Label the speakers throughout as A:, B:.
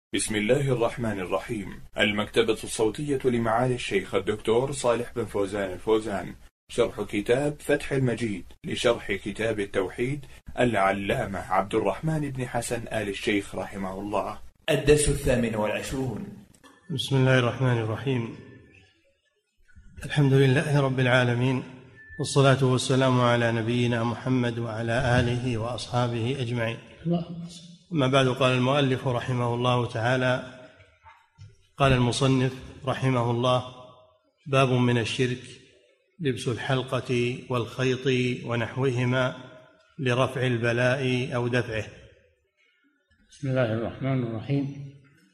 A: بسم الله الرحمن الرحيم. المكتبة الصوتية لمعالي الشيخ الدكتور صالح بن فوزان الفوزان، شرح كتاب فتح المجيد لشرح كتاب التوحيد العلامة عبد الرحمن بن حسن آل الشيخ رحمه الله. الدرس 28.
B: بسم الله الرحمن الرحيم. الحمد لله رب العالمين، والصلاة والسلام على نبينا محمد وعلى آله وأصحابه أجمعين. أما بعد، قال المؤلف رحمه الله تعالى: قال المصنف رحمه الله: باب من الشرك لبس الحلقة والخيط ونحوهما لرفع البلاء أو دفعه.
C: بسم الله الرحمن الرحيم.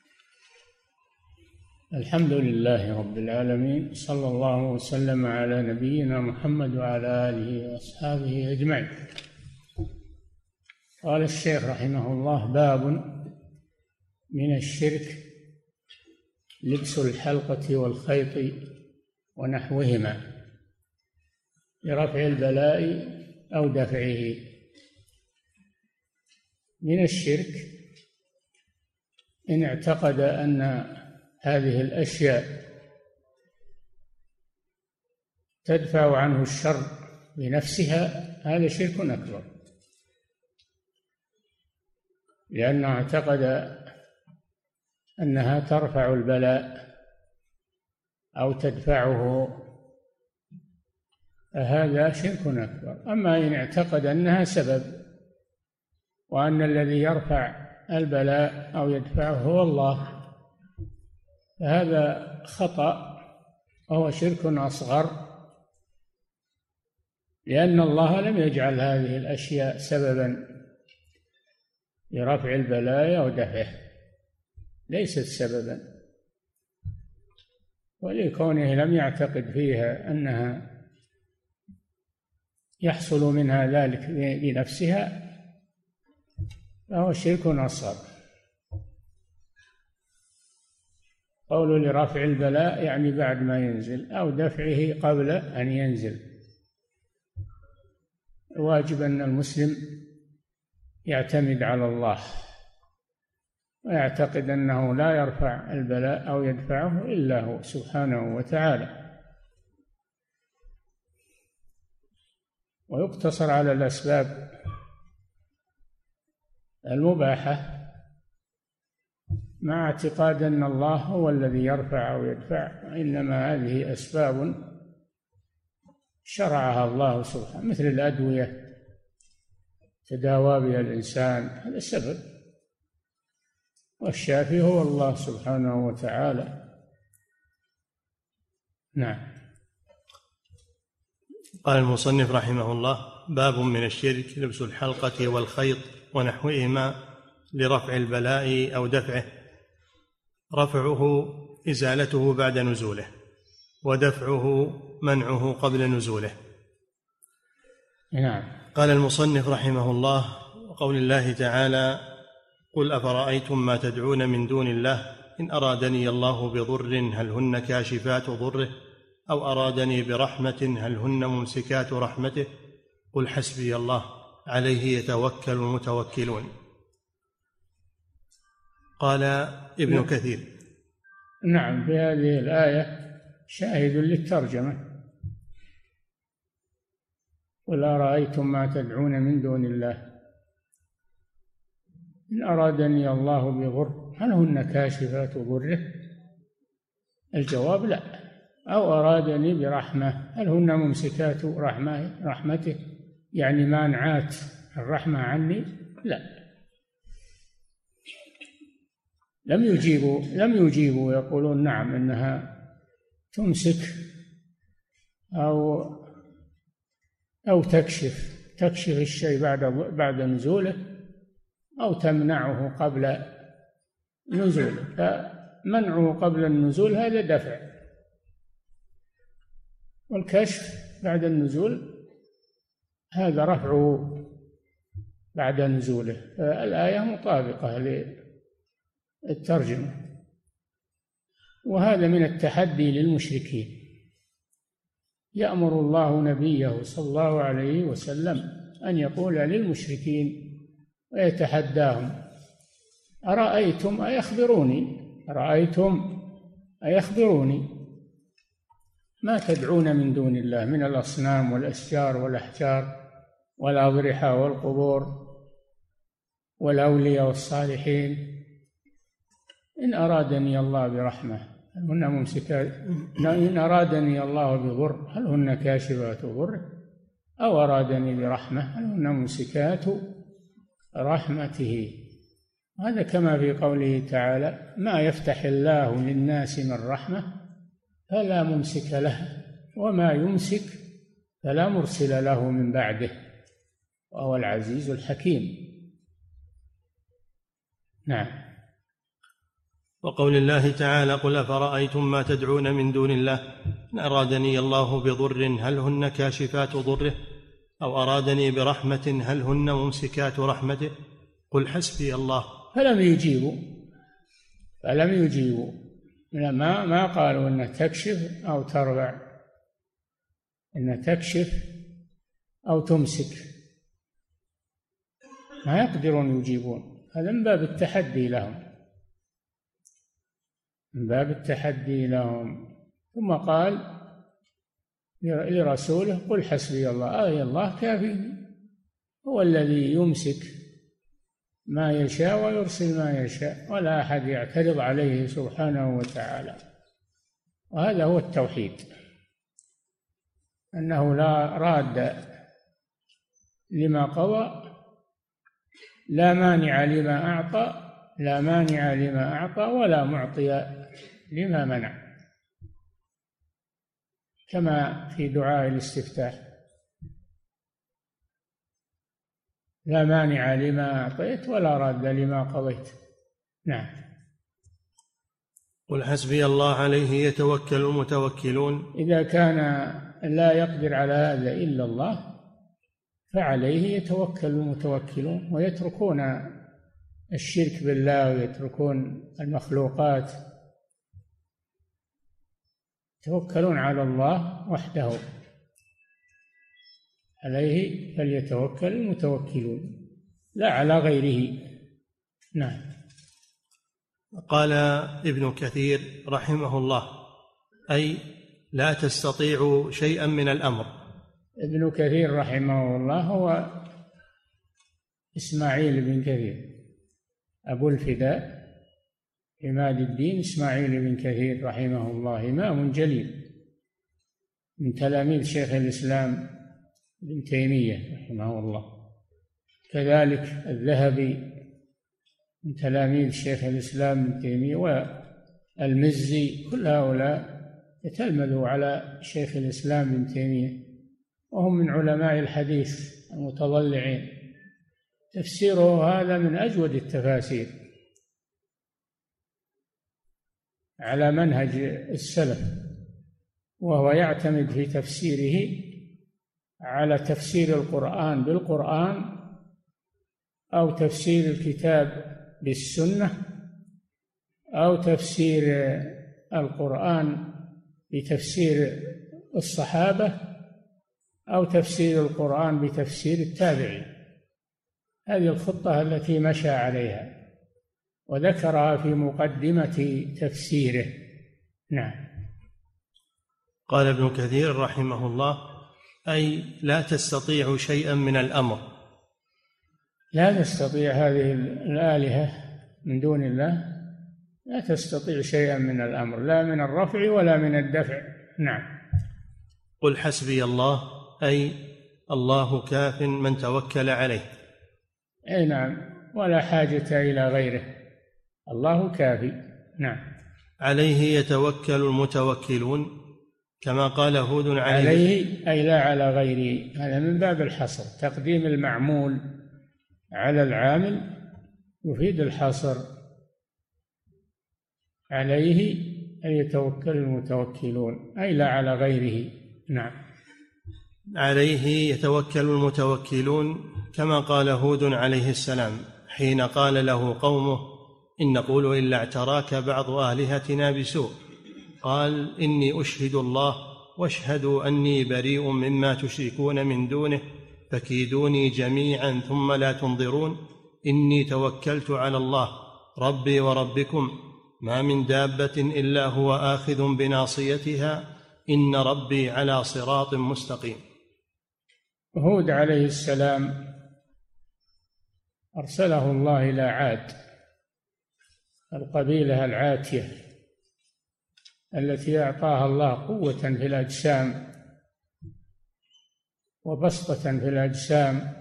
C: الحمد لله رب العالمين، صلى الله وسلم على نبينا محمد وعلى آله وأصحابه أجمعين. قال الشيخ رحمه الله: باب من الشرك لبس الحلقة والخيط ونحوهما لرفع البلاء أو دفعه. من الشرك إن اعتقد أن هذه الأشياء تدفع عنه الشر بنفسها، هذا شرك أكبر، لأنه اعتقد أنها ترفع البلاء أو تدفعه، هذا شرك أكبر. أما إن اعتقد أنها سبب، وأن الذي يرفع البلاء أو يدفعه هو الله، فهذا خطأ وهو شرك أصغر، لأن الله لم يجعل هذه الأشياء سببا لرفع البلاء أو دفعه، ليست سببا، ولكونه لم يعتقد فيها أنها يحصل منها ذلك بنفسها، فهو شرك أصغر. قول لرفع البلاء يعني بعد ما ينزل، أو دفعه قبل أن ينزل. واجب أن المسلم يعتمد على الله ويعتقد أنه لا يرفع البلاء أو يدفعه إلا هو سبحانه وتعالى، ويقتصر على الأسباب المباحة مع اعتقاد أن الله هو الذي يرفع أو يدفع، إنما هذه أسباب شرعها الله سبحانه، مثل الأدوية تداوى بها الإنسان، هذا سبب، والشافي هو الله سبحانه وتعالى. نعم.
B: قال المصنف رحمه الله: باب من الشرك لبس الحلقة والخيط ونحوهما لرفع البلاء أو دفعه. رفعه إزالته بعد نزوله، ودفعه منعه قبل نزوله.
C: نعم.
B: قال المصنف رحمه الله: وقول الله تعالى: قل أفرأيتم ما تدعون من دون الله إن أرادني الله بضر هل هن كاشفات ضره أو أرادني برحمة هل هن ممسكات رحمته قل حسبي الله عليه يتوكل المتوكلون. قال ابن كثير:
C: نعم، في هذه الآية شاهد للترجمة: قل أرأيتم ما تدعون من دون الله إن أرادني الله بضر هل هن كاشفات ضره؟ الجواب: لا. أو أرادني برحمة هل هن ممسكات رحمته، يعني مانعات الرحمة عني؟ لا. لم يجيبوا يقولون نعم إنها تمسك أو تكشف الشيء بعد نزوله، أو تمنعه قبل نزوله. فمنعه قبل النزول هذا دفع، والكشف بعد النزول هذا رفعه بعد نزوله. فالآية مطابقة للترجمة، وهذا من التحدي للمشركين. يأمر الله نبيه صلى الله عليه وسلم أن يقول للمشركين ويتحداهم أرأيتم أي أخبروني ما تدعون من دون الله من الأصنام والأشجار والأحجار والأضرحة والقبور والأولياء والصالحين. إن أرادني الله برحمة هل هن ممسكات، إن أرادني الله بضر هل هن كاشفات ضره، أو أرادني برحمة هل هن ممسكات رحمته. هذا كما في قوله تعالى: ما يفتح الله للناس من رحمة فلا ممسك له وما يمسك فلا مرسل له من بعده وهو العزيز الحكيم. نعم.
B: وقول الله تعالى: قل أفرأيتم ما تدعون من دون الله إن أرادني الله بضر هل هن كاشفات ضره أو أرادني برحمة هل هن ممسكات رحمته قل حسبي الله.
C: فلم يجيبوا ما قالوا إنها تكشف أو ترفع، إنها تكشف أو تمسك، ما يقدرون يجيبون. هذا من باب التحدي لهم، ثم قال لرسوله: قل حسبي الله، أي الله كافي، هو الذي يمسك ما يشاء ويرسل ما يشاء ولا أحد يعترض عليه سبحانه وتعالى. وهذا هو التوحيد، أنه لا راد لما قضى، لا مانع لما أعطى ولا معطي لما منع، كما في دعاء الاستفتاح: لا مانع لما أعطيت ولا راد لما قضيت. نعم.
B: قل حسبي الله عليه يتوكل المتوكلون.
C: إذا كان لا يقدر على هذا إلا الله فعليه يتوكل المتوكلون، ويتركون الشرك بالله ويتركون المخلوقات، يتوكلون على الله وحده، عليه فليتوكل المتوكلون لا على غيره. نعم.
B: قال ابن كثير رحمه الله: أي لا تستطيع شيئا من الأمر.
C: ابن كثير رحمه الله هو إسماعيل بن كثير أبو الفداء عماد الدين إسماعيل بن كثير رحمه الله، إمام جليل من تلاميذ شيخ الإسلام ابن تيمية رحمه الله، كذلك الذهبي من تلاميذ شيخ الإسلام ابن تيمية، والمزي، كل هؤلاء يتلمذوا على شيخ الإسلام ابن تيمية، وهم من علماء الحديث المتضلعين. تفسيره هذا من أجود التفاسير على منهج السلف، وهو يعتمد في تفسيره على تفسير القرآن بالقرآن، أو تفسير الكتاب بالسنة، أو تفسير القرآن بتفسير الصحابة، أو تفسير القرآن بتفسير التابعين. هذه الخطة التي مشى عليها وذكرها في مقدمة تفسيره. نعم.
B: قال ابن كثير رحمه الله: أي لا تستطيع شيئا من الأمر.
C: لا تستطيع هذه الآلهة من دون الله، لا تستطيع شيئا من الأمر، لا من الرفع ولا من الدفع. نعم.
B: قل حسبي الله، أي الله كاف من توكل عليه.
C: أي نعم، ولا حاجة إلى غيره، الله كافي. نعم.
B: عليه يتوكل المتوكلون، كما قال هود
C: عليه أي لا على غيره، هذا من باب الحصر، تقديم المعمول على العامل يفيد الحصر. عليه أي يتوكل المتوكلون، أي لا على غيره. نعم.
B: عليه يتوكل المتوكلون، كما قال هود عليه السلام حين قال له قومه: إن نقول إلا اعتراك بعض آلهتنا بسوء، قال: إني أشهد الله واشهدوا أني بريء مما تشركون من دونه فكيدوني جميعا ثم لا تنظرون، إني توكلت على الله ربي وربكم ما من دابة إلا هو آخذ بناصيتها إن ربي على صراط مستقيم.
C: هود عليه السلام أرسله الله إلى عاد، القبيلة العاتية التي أعطاها الله قوة في الأجسام وبسطة في الأجسام،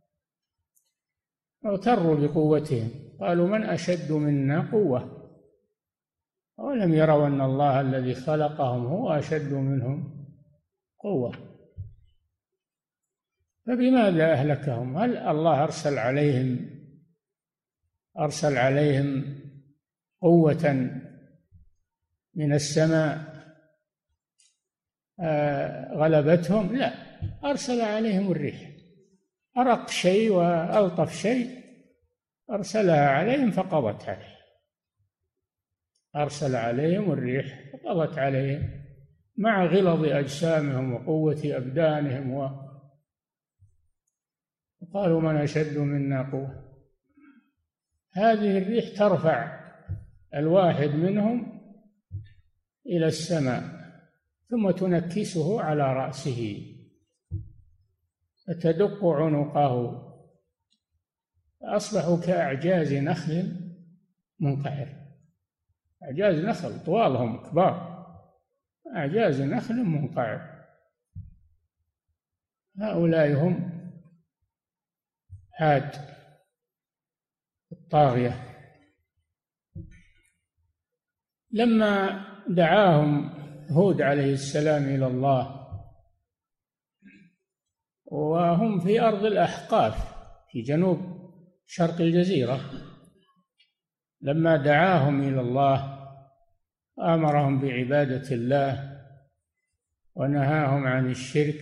C: اغتروا بقوتهم، قالوا من أشد منا قوة، ولم يروا أن الله الذي خلقهم هو أشد منهم قوة. فبماذا أهلكهم؟ هل الله أرسل عليهم قوة من السماء غلبتهم؟ لا، أرسل عليهم الريح، أرق شيء وألطف شيء أرسلها عليهم فقضت عليهم، أرسل عليهم الريح فقضت عليهم مع غلظ أجسامهم وقوة أبدانهم وقالوا من أشد منا قوة. هذه الريح ترفع الواحد منهم إلى السماء ثم تنكسه على رأسه فتدق عنقه، أصبحوا كأعجاز نخل منقعر، أعجاز نخل طوالهم كبار، أعجاز نخل منقعر. هؤلاء هم عاد الطاغية. لما دعاهم هود عليه السلام إلى الله وهم في أرض الأحقاف في جنوب شرق الجزيرة، لما دعاهم إلى الله أمرهم بعبادة الله ونهاهم عن الشرك،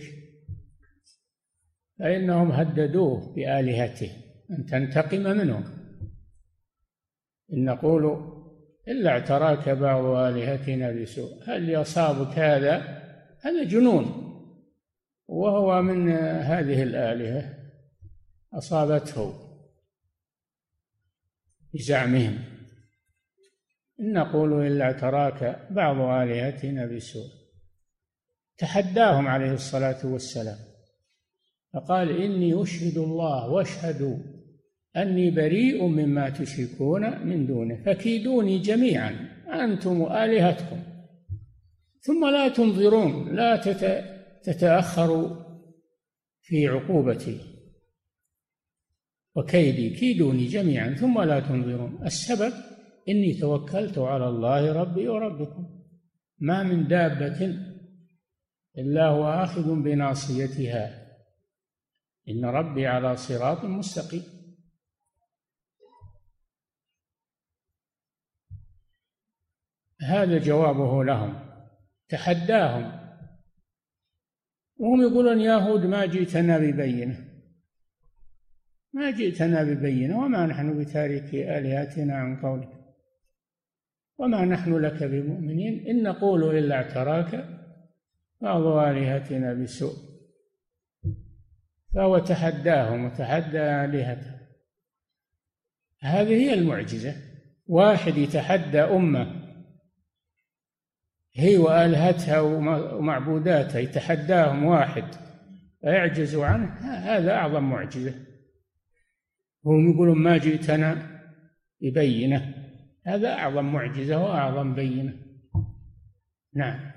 C: فإنهم هددوه بآلهته أن تنتقم منهم، إن نقول إلا اعتراك بعض آلهتنا بسوء. هل يصابك هذا جنون، وهو من هذه الآلهة أصابته بزعمهم، إن نقول إلا اعتراك بعض آلهتنا بسوء. تحداهم عليه الصلاة والسلام فقال إني أشهد الله واشهدوا أني بريء مما تشركون من دونه فكيدوني جميعا أنتم وآلهتكم ثم لا تنظرون، لا تتأخروا في عقوبتي وكيدي، كيدوني جميعا ثم لا تنظرون. السبب إني توكلت على الله ربي وربكم ما من دابة إلا هو آخذ بناصيتها إن ربي على صراط مستقيم. هذا جوابه لهم، تحداهم وهم يقولون يا هود ما جئتنا ببينة، ما جئتنا ببينة وما نحن بتاركي آلهتنا عن قولك وما نحن لك بمؤمنين إن نقول إلا اعتراك بعض آلهتنا بسوء. فهو تحداهم وتحدى آلهته. هذه هي المعجزة، واحد يتحدى أمة هي وآلهتها ومعبوداتها، يتحداهم واحد فيعجزوا عنه، هذا أعظم معجزة. هم يقولون ما جئتنا ببينة، هذا أعظم معجزة وأعظم بينة. نعم.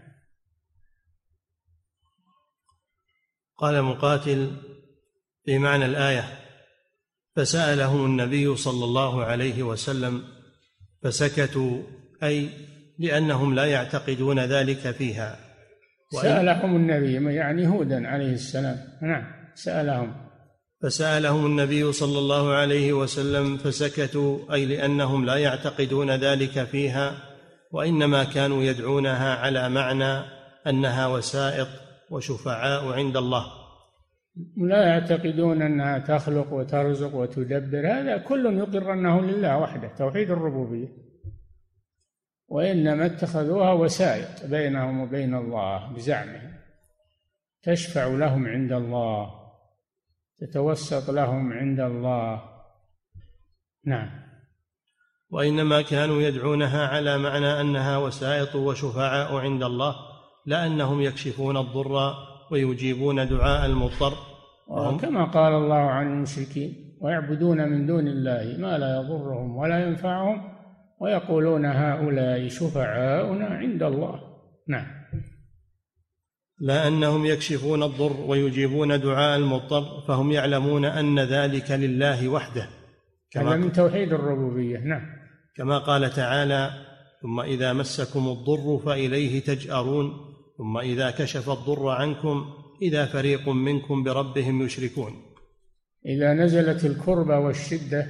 B: قال مقاتل في معنى الآية فسألهم النبي صلى الله عليه وسلم فسكتوا، أي لأنهم لا يعتقدون ذلك فيها.
C: سألهم النبي يعني هودا عليه السلام. نعم سألهم.
B: فسألهم النبي صلى الله عليه وسلم فسكتوا، أي لأنهم لا يعتقدون ذلك فيها، وإنما كانوا يدعونها على معنى أنها وسائط وشفعاء عند الله،
C: لا يعتقدون أنها تخلق وترزق وتدبر، هذا كل يقر أنه لله وحده توحيد الربوبية، وإنما اتخذوها وسائط بينهم وبين الله بزعمهم، تشفع لهم عند الله، تتوسط لهم عند الله. نعم.
B: وإنما كانوا يدعونها على معنى أنها وسائط وشفعاء عند الله، لا أنهم يكشفون الضر ويجيبون دعاء المضطر.
C: كما قال الله عن المشركين: ويعبدون من دون الله ما لا يضرهم ولا ينفعهم ويقولون هؤلاء شفعاؤنا عند الله. نعم.
B: لا أنهم يكشفون الضر ويجيبون دعاء المضطر، فهم يعلمون أن ذلك لله وحده،
C: هذا من توحيد الربوبية. نعم.
B: كما قال تعالى: ثم إذا مسكم الضر فإليه تجأرون، ثم إذا كشف الضر عنكم إذا فريق منكم بربهم يشركون.
C: إذا نزلت الكربة والشدة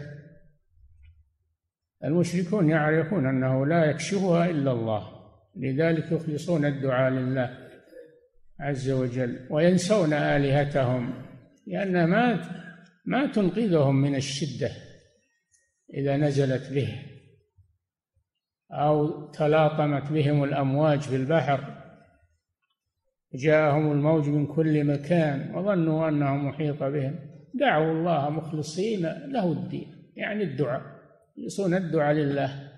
C: المشركون يعرفون أنه لا يكشفها إلا الله، لذلك يخلصون الدعاء لله عز وجل وينسون آلهتهم، لأنها ما تنقذهم من الشدة إذا نزلت به أو تلاطمت بهم الأمواج في البحر، جاءهم الموج من كل مكان وظنوا أنه محيط بهم، دعوا الله مخلصين له الدين، يعني الدعاء، يخلصون الدعاء لله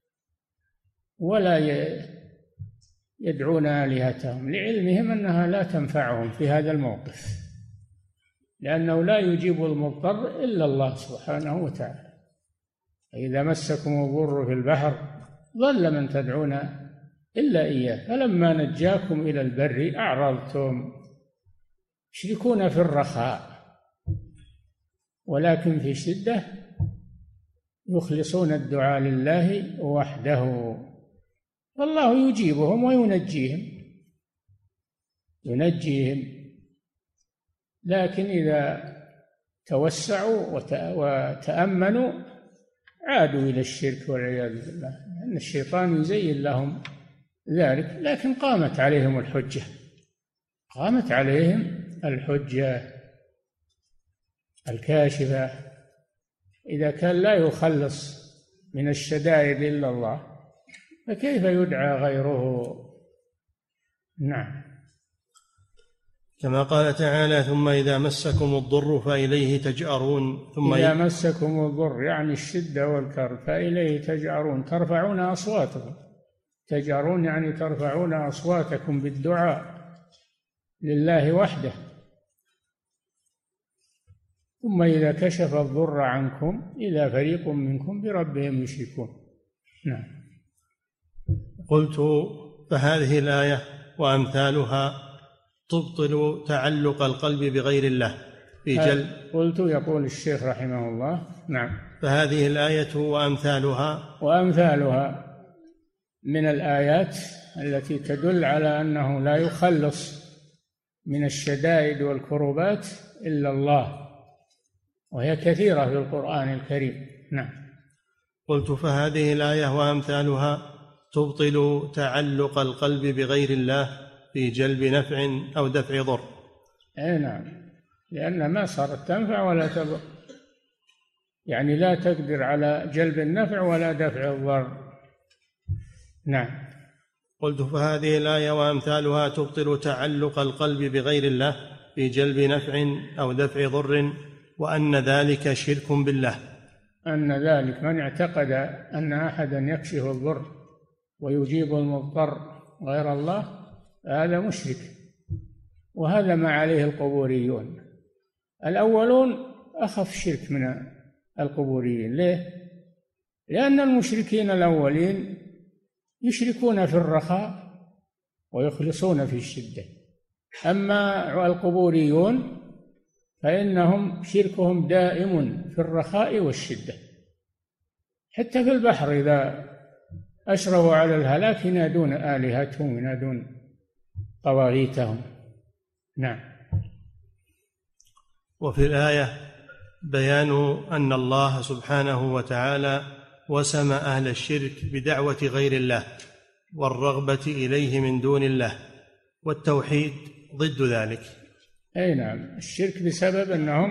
C: ولا يدعون آلهتهم، لعلمهم أنها لا تنفعهم في هذا الموقف، لأنه لا يجيب المضطر إلا الله سبحانه وتعالى. إذا مسكم الضر في البحر ضل من تدعون إلا إياه، فلما نجاكم إلى البر أعرضتم. يشركون في الرخاء ولكن في الشدة يخلصون الدعاء لله وحده، والله يجيبهم وينجيهم. لكن إذا توسعوا وتأمنوا عادوا إلى الشرك والعياذ بالله، لأن الشيطان يزين لهم ذلك. لكن قامت عليهم الحجة الكاشفة. إذا كان لا يخلص من الشدائد إلا الله فكيف يدعى غيره؟ نعم.
B: كما قال تعالى: ثم إذا مسكم الضر فإليه تجأرون.
C: إذا مسكم الضر يعني الشدة والكرب فإليه تجأرون، ترفعون أصواتكم. تجأرون يعني ترفعون أصواتكم بالدعاء لله وحده. ثم إذا كشف الضر عنكم إذا فريق منكم بربهم يشركون. نعم.
B: قلت: فهذه الآية وأمثالها تبطل تعلق القلب بغير الله في جل.
C: قلت يقول الشيخ رحمه الله. نعم.
B: فهذه الآية
C: وأمثالها من الآيات التي تدل على أنه لا يخلص من الشدائد والكروبات إلا الله، وهي كثيرة في القرآن الكريم. نعم.
B: قلت: فهذه الآية وأمثالها تبطل تعلق القلب بغير الله في جلب نفع أو دفع ضر.
C: نعم، لأن ما صارت تنفع ولا تضر، يعني لا تقدر على جلب النفع ولا دفع الضر. نعم.
B: قلت: فهذه الآية وأمثالها تبطل تعلق القلب بغير الله في جلب نفع أو دفع ضر، وأن ذلك شرك بالله.
C: أن ذلك من اعتقد أن أحدا يكشف الضر ويجيب المضطر غير الله هذا مشرك، وهذا ما عليه القبوريون. الأولون أخف شرك من القبوريين. ليه؟ لأن المشركين الأولين يشركون في الرخاء ويخلصون في الشدة، أما القبوريون فإنهم شركهم دائم في الرخاء والشدة، حتى في البحر إذا أشرفوا على الهلاك ينادون آلهتهم، ينادون طواغيتهم. نعم.
B: وفي الآية بيان أن الله سبحانه وتعالى وسم أهل الشرك بدعوة غير الله والرغبة إليه من دون الله، والتوحيد ضد ذلك.
C: أي نعم، الشرك بسبب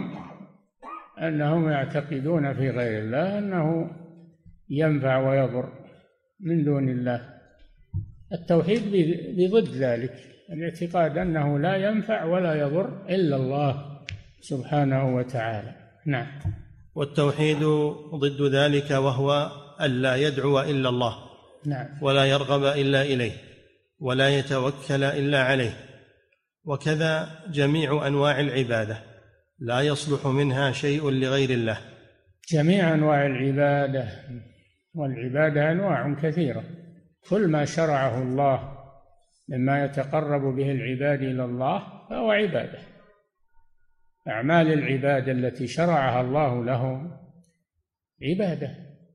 C: أنهم يعتقدون في غير الله أنه ينفع ويضر من دون الله. التوحيد بضد ذلك، الاعتقاد أنه لا ينفع ولا يضر إلا الله سبحانه وتعالى. نعم.
B: والتوحيد ضد ذلك، وهو ألا يدعو إلا الله،
C: نعم.
B: ولا يرغب إلا إليه، ولا يتوكل إلا عليه. وكذا جميع أنواع العبادة لا يصلح منها شيء لغير الله.
C: جميع أنواع العبادة، والعبادة أنواع كثيرة، كل ما شرعه الله مما يتقرب به العباد إلى الله فهو عبادة. أعمال العبادة التي شرعها الله لهم عبادة،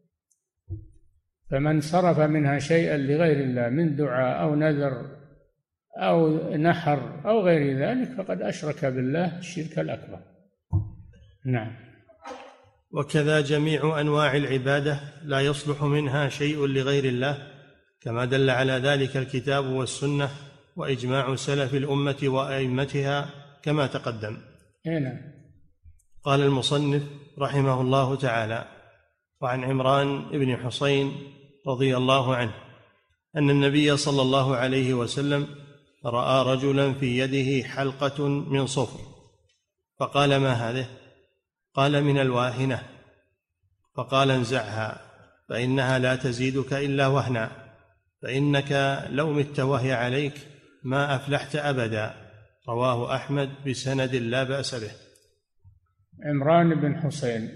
C: فمن صرف منها شيئا لغير الله من دعاء أو نذر أو نحر أو غير ذلك فقد أشرك بالله الشرك الأكبر. نعم.
B: وكذا جميع أنواع العبادة لا يصلح منها شيء لغير الله، كما دل على ذلك الكتاب والسنة وإجماع سلف الأمة وأئمتها كما تقدم.
C: نعم.
B: قال المصنف رحمه الله تعالى: وعن عمران بن حسين رضي الله عنه أن النبي صلى الله عليه وسلم رأى رجلا في يده حلقة من صفر، فقال: ما هذه؟ قال: من الواهنة. فقال: انزعها فإنها لا تزيدك إلا وهنا، فإنك لو مت وهي عليك ما أفلحت أبدا. رواه أحمد بسند لا بأس به.
C: عمران بن حسين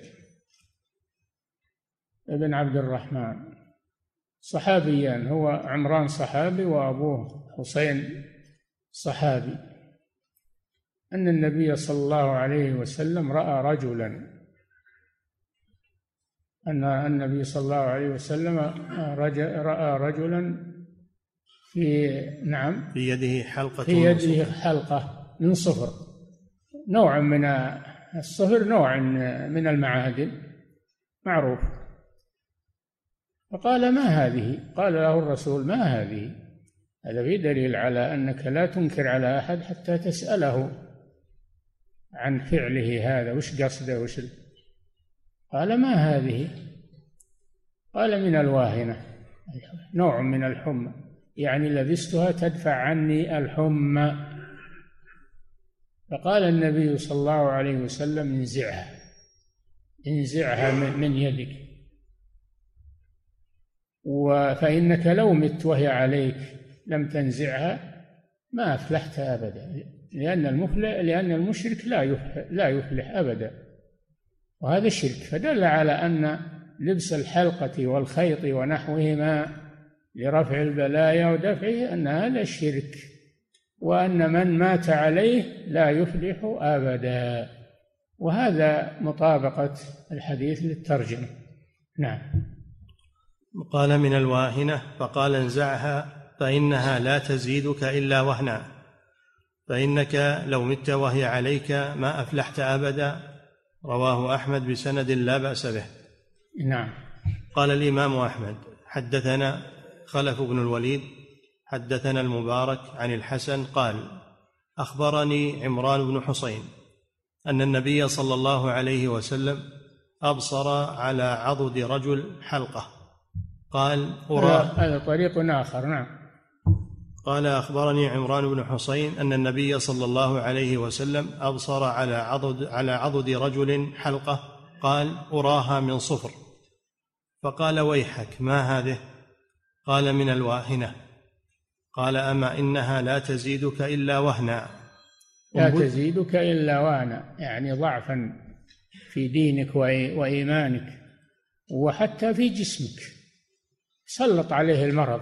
C: ابن عبد الرحمن صحابيان، هو عمران صحابي وأبوه حسين صحابي، أن النبي صلى الله عليه وسلم رأى رجلا، أن النبي صلى الله عليه وسلم رأى رجلا في يده حلقة من صفر، نوع من الصفر، نوع من المعادن معروف. فقال: ما هذه؟ قال له الرسول: ما هذه؟ هذا في دليل على أنك لا تنكر على أحد حتى تسأله عن فعله هذا، وش قصده قال: ما هذه؟ قال: من الواهنة، نوع من الحمى، يعني لبستها تدفع عني الحمى. فقال النبي صلى الله عليه وسلم: انزعها من يدك، فإنك لو مت وهي عليك لم تنزعها ما أفلحت أبدا، لأن المشرك لا يفلح أبدا، وهذا الشرك. فدل على أن لبس الحلقة والخيط ونحوهما لرفع البلايا ودفعه أن هذا الشرك، وأن من مات عليه لا يفلح أبدا، وهذا مطابقة الحديث للترجمة. نعم.
B: قال: من الواهنة. فقال: انزعها فإنها لا تزيدك إلا وهنا، فإنك لو مت وهي عليك ما أفلحت أبدا. رواه أحمد بسند لا بأس به.
C: نعم.
B: قال الإمام أحمد: حدثنا خلف بن الوليد حدثنا المبارك عن الحسن قال: أخبرني عمران بن حسين أن النبي صلى الله عليه وسلم أبصر على عضد رجل حلقة. قال:
C: هذا طريق آخر. نعم.
B: قال: أخبرني عمران بن حسين أن النبي صلى الله عليه وسلم أبصر على عضد رجل حلقة، قال: أراها من صفر. فقال: ويحك، ما هذه؟ قال: من الواهنة. قال: أما إنها لا تزيدك إلا وهنا.
C: لا تزيدك إلا وهنا، يعني ضعفا في دينك وإيمانك، وحتى في جسمك، سلط عليه المرض.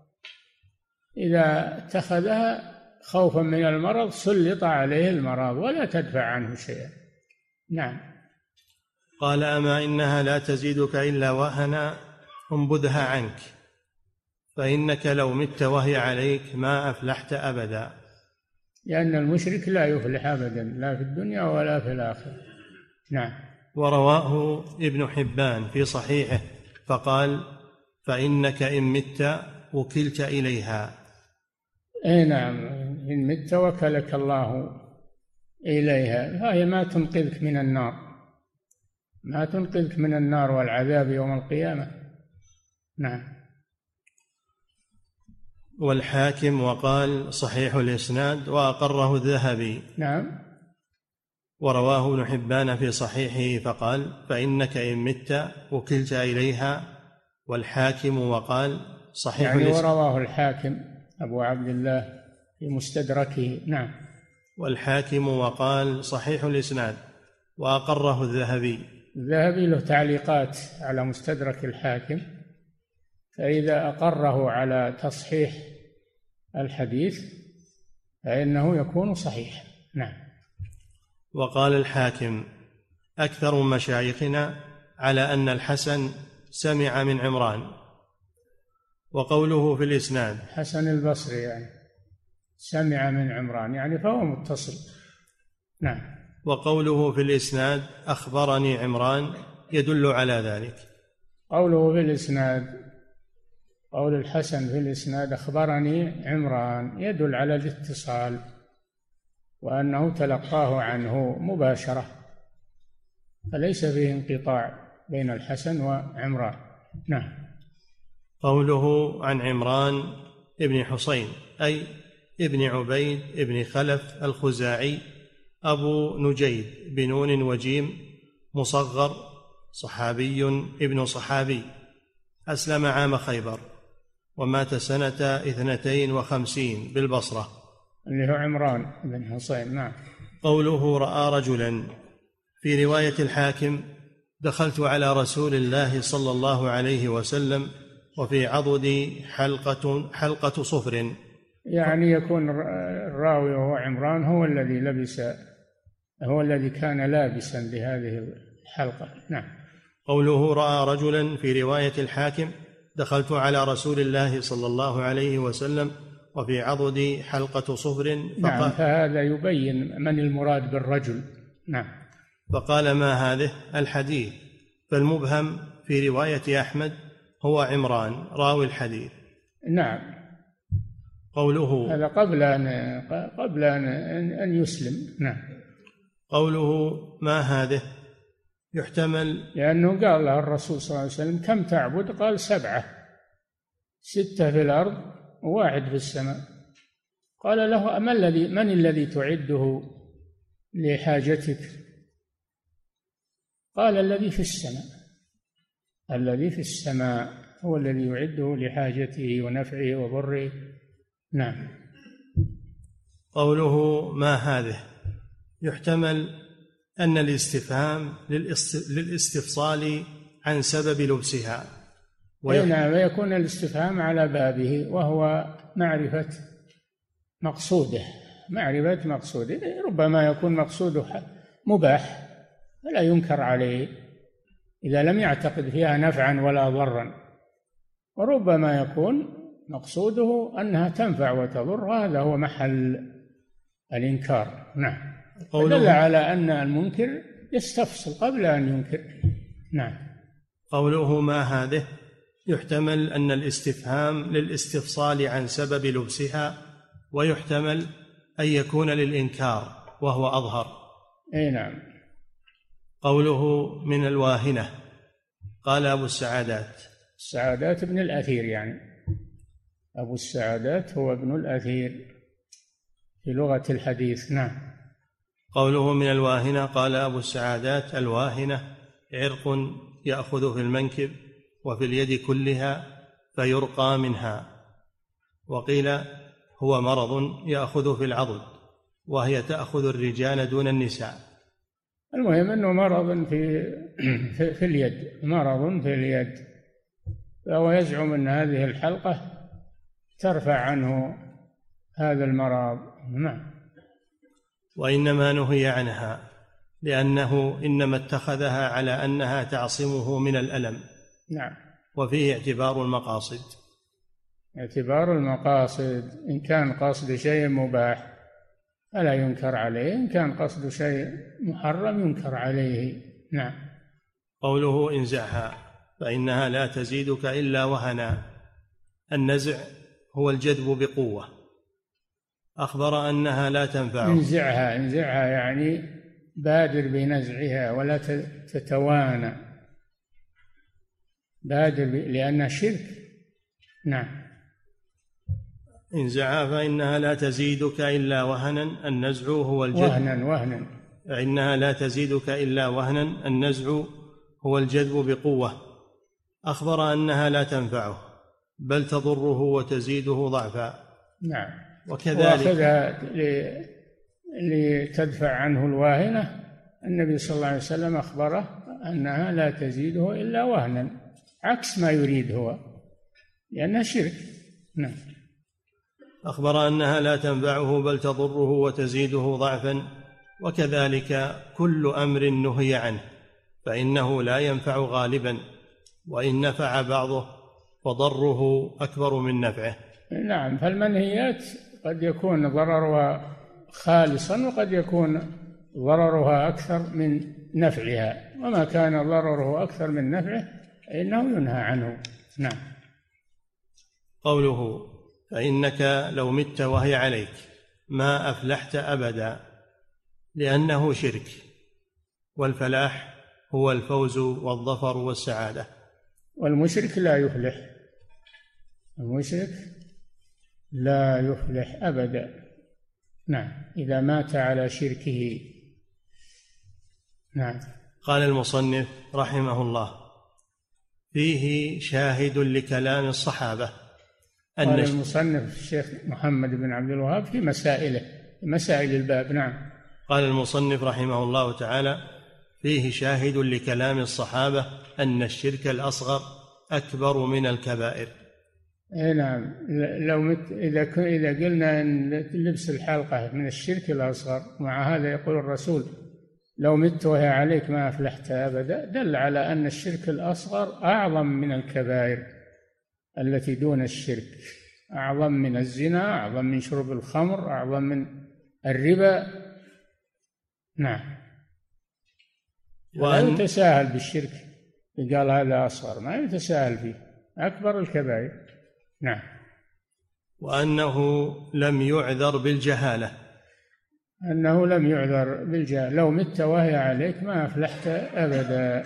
C: إذا اتخذها خوفا من المرض سلط عليه المرض ولا تدفع عنه شيئا. نعم.
B: قال: أما إنها لا تزيدك إلا وهنا، انبذها عنك، فإنك لو مت وهي عليك ما أفلحت أبدا.
C: لأن المشرك لا يفلح أبدا، لا في الدنيا ولا في الآخرة. نعم.
B: ورواه ابن حبان في صحيحه فقال: فإنك إن مت وكلت إليها.
C: نعم، إن مت وكلك الله إليها، فهي ما تنقذك من النار، ما تنقذك من النار والعذاب يوم القيامة. نعم.
B: والحاكم وقال: صحيح الإسناد، وأقره الذهبي.
C: نعم.
B: ورواه ابن حبان في صحيحه فقال: فإنك إن مت وكلت إليها، والحاكم وقال صحيح
C: يعني ورواه الحاكم أبو عبد الله في مستدركه. نعم.
B: والحاكم وقال صحيح الإسناد وأقره الذهبي.
C: الذهبي له تعليقات على مستدرك الحاكم، فإذا أقره على تصحيح الحديث فإنه يكون صحيح. نعم.
B: وقال الحاكم أكثر مشايخنا على أن الحسن سمع من عمران. وقوله في الإسناد
C: حسن البصري يعني سمع من عمران يعني فهو متصل. نعم.
B: وقوله في الإسناد أخبرني عمران يدل على ذلك.
C: قوله في الإسناد، قول الحسن في الإسناد أخبرني عمران يدل على الاتصال وأنه تلقاه عنه مباشرة، فليس فيه انقطاع بين الحسن وعمران. نعم.
B: قوله عن عمران ابن حسين أي ابن عبيد ابن خلف الخزاعي أبو نجيد بنون وجيم مصغر، صحابي ابن صحابي، أسلم عام خيبر ومات سنة 52 بالبصرة،
C: اللي هو عمران بن حسين. نعم.
B: قوله رأى رجلا، في رواية الحاكم دخلت على رسول الله صلى الله عليه وسلم وفي عضدي حلقة صفر،
C: يعني يكون الراوي وهو عمران هو الذي كان لابسا لهذه الحلقة. نعم.
B: قوله رأى رجلا، في رواية الحاكم دخلت على رسول الله صلى الله عليه وسلم وفي عضدي حلقة صفر،
C: نعم، فهذا يبين من المراد بالرجل. نعم.
B: فقال ما هذه الحديث، فالمبهم في رواية أحمد هو عمران راوي الحديث.
C: نعم.
B: قوله
C: هذا قبل أن يسلم. نعم.
B: قوله ما هذه يحتمل،
C: لأنه قال له الرسول صلى الله عليه وسلم كم تعبد؟ قال 7، 6 في الأرض و1 في السماء. قال له من الذي تعده لحاجتك؟ قال الذي في السماء، الذي في السماء هو الذي يعده لحاجته ونفعه وضره. نعم.
B: قوله ما هذه يحتمل أن الاستفهام للاستفصال عن سبب لبسها،
C: نعم، ويكون الاستفهام على بابه وهو معرفة مقصوده. ربما يكون مقصوده مباح فلا ينكر عليه إذا لم يعتقد فيها نفعا ولا ضرا، وربما يكون مقصوده أنها تنفع وتضر، هذا هو محل الإنكار. نعم. دل على أن المنكر يستفصل قبل أن ينكر. نعم.
B: قوله ما هذه يحتمل أن الاستفهام للاستفصال عن سبب لبسها، ويحتمل أن يكون للإنكار وهو أظهر.
C: أي نعم.
B: قوله من الواهنة، قال أبو السعادات
C: ابن الأثير، يعني أبو السعادات هو ابن الأثير في لغة الحديث. نعم.
B: قوله من الواهنة، قال أبو السعادات الواهنة عرق يأخذ في المنكب وفي اليد كلها فيرقى منها، وقيل هو مرض يأخذ في العضد وهي تأخذ الرجال دون النساء.
C: المهم أنه مرض في اليد، مرض في اليد، فهو يزعم أن هذه الحلقة ترفع عنه هذا المرض. نعم.
B: وإنما نهي عنها لأنه إنما اتخذها على أنها تعصمه من الألم.
C: نعم.
B: وفيه اعتبار
C: المقاصد، إن كان قصد شيء مباح فلا ينكر عليه، إن كان قصد شيء محرم ينكر عليه. نعم.
B: قوله انزعها فإنها لا تزيدك إلا وهنا، النزع هو الجذب بقوة، أخبر أنها لا تنفعه.
C: انزعها يعني بادر بنزعها ولا تتوانى، بادر لأنها شرك. نعم.
B: انزعها فإنها لا تزيدك إلا وهنا، النزع هو الجذب
C: وهنا
B: إنها لا تزيدك إلا وهنا، النزع هو الجذب بقوة، أخبر أنها لا تنفعه بل تضره وتزيده ضعفا.
C: نعم.
B: وكذلك
C: وأخذها لتدفع عنه الواهنة. النبي صلى الله عليه وسلم أخبره أنها لا تزيده إلا وهنا، عكس ما يريد هو، لأنها شرك. نعم.
B: أخبر أنها لا تنفعه بل تضره وتزيده ضعفا. وكذلك كل أمر نهي عنه فإنه لا ينفع غالبا، وإن نفع بعضه فضره أكبر من نفعه.
C: نعم. فالمنهيات قد يكون ضررها خالصا وقد يكون ضررها أكثر من نفعها، وما كان ضرره أكثر من نفعه فإنه ينهى عنه. نعم.
B: قوله فإنك لو مت وهي عليك ما أفلحت أبدا، لأنه شرك، والفلاح هو الفوز والظفر والسعادة.
C: والمشرك لا يفلح، المشرك لا يفلح أبدا. نعم، إذا مات على شركه. نعم.
B: قال المصنف رحمه الله فيه شاهد لكلام الصحابة.
C: قال المصنف الشيخ محمد بن عبد الوهاب في مسائله، مسائل الباب. نعم. قال
B: المصنف رحمه الله تعالى فيه شاهد لكلام الصحابة أن الشرك الأصغر أكبر من الكبائر.
C: نعم. لو إذا قلنا أن لبس الحلقة من الشرك الأصغر، مع هذا يقول الرسول لو مت وهي عليك ما أفلحت أبدا، دل على أن الشرك الأصغر أعظم من الكبائر التي دون الشرك، أعظم من الزنا، أعظم من شرب الخمر، أعظم من الربا. نعم. لا يتساهل بالشرك، قال هذا أصغر، ما يتساهل فيه، أكبر الكبائر. نعم.
B: وأنه لم يعذر بالجهالة،
C: أنه لم يعذر بالجهالة. لو مت وهي عليك ما أفلحت أبدا،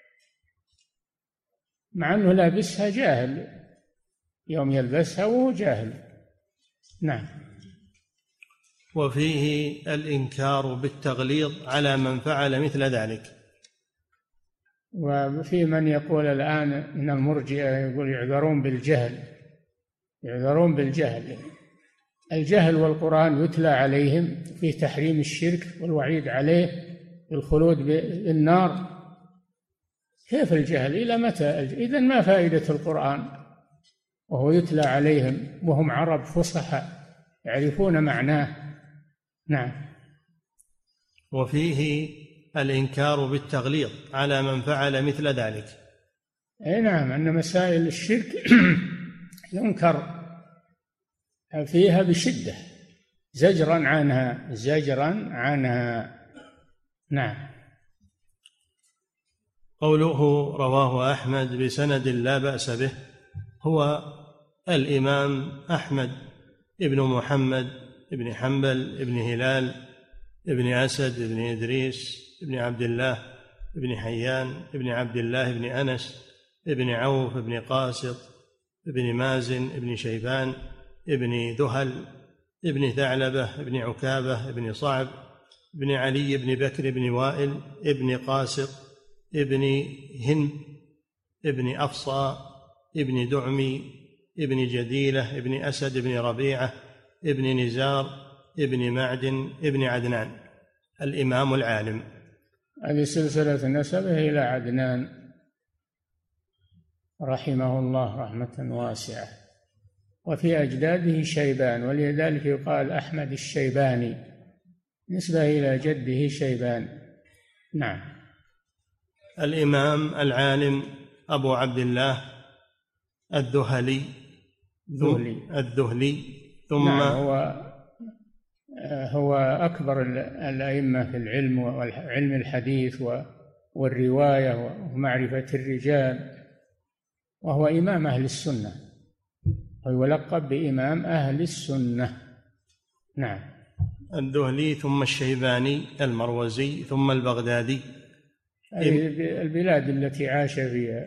C: مع أنه لابسها جاهل، يوم يلبسها وهو جاهل. نعم.
B: وفيه الإنكار بالتغليظ على من فعل مثل ذلك.
C: وفي من يقول الآن من المرجئة يقول يعذرون بالجهل، يعذرون بالجهل. الجهل والقرآن يتلى عليهم في تحريم الشرك والوعيد عليه بالخلود بالنار. كيف الجهل؟ إلى متى؟ إذن ما فائدة القرآن وهو يتلى عليهم وهم عرب فصحى يعرفون معناه. نعم.
B: وفيه الإنكار بالتغليظ على من فعل مثل ذلك.
C: أي نعم، أن مسائل الشرك ينكر فيها بشدة، زجرا عنها، زجرا عنها. نعم.
B: قوله رواه أحمد بسند لا بأس به، هو الإمام أحمد ابن محمد ابن حنبل ابن هلال ابن أسد ابن إدريس ابن عبد الله ابن حيان ابن عبد الله ابن أنس ابن عوف ابن قاسط ابن مازن ابن شيبان ابن ذهل ابن ثعلبة ابن عكابة ابن صعب ابن علي ابن بكر ابن وائل ابن قاسط ابن هند ابن أفصى ابن دعمي ابن جديلة ابن أسد ابن ربيعة ابن نزار ابن معدن ابن عدنان، الإمام العالم.
C: هذه سلسلة نسبه إلى عدنان رحمه الله رحمة واسعة. وفي أجداده شيبان، ولذلك يقال أحمد الشيباني، نسبة إلى جده شيبان. نعم.
B: الإمام العالم أبو عبد الله الذهلي ثم
C: نعم، هو أكبر الأئمة في العلم وعلم الحديث والرواية ومعرفة الرجال، وهو إمام أهل السنة، ويلقب بإمام أهل السنة. نعم.
B: الذهلي ثم الشيباني المروزي ثم البغدادي،
C: البلاد التي عاش فيها.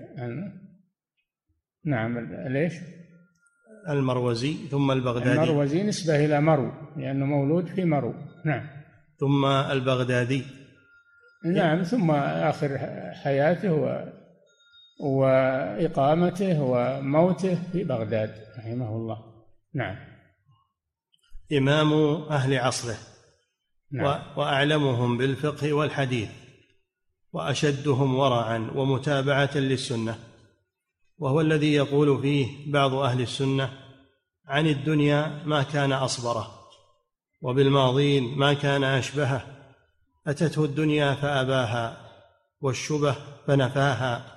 C: نعم. ليش؟
B: المروزي ثم البغدادي.
C: المروزي نسبة إلى مرو لأنه مولود في مرو. نعم.
B: ثم البغدادي.
C: نعم. ثم آخر حياته وإقامته وموته في بغداد رحمه الله. نعم.
B: إمام أهل عصره.
C: نعم.
B: وأعلمهم بالفقه والحديث، وأشدهم ورعا ومتابعة للسنة، وهو الذي يقول فيه بعض أهل السنة: عن الدنيا ما كان أصبره، وبالماضين ما كان أشبهه، أتته الدنيا فأباها، والشبه فنفاها،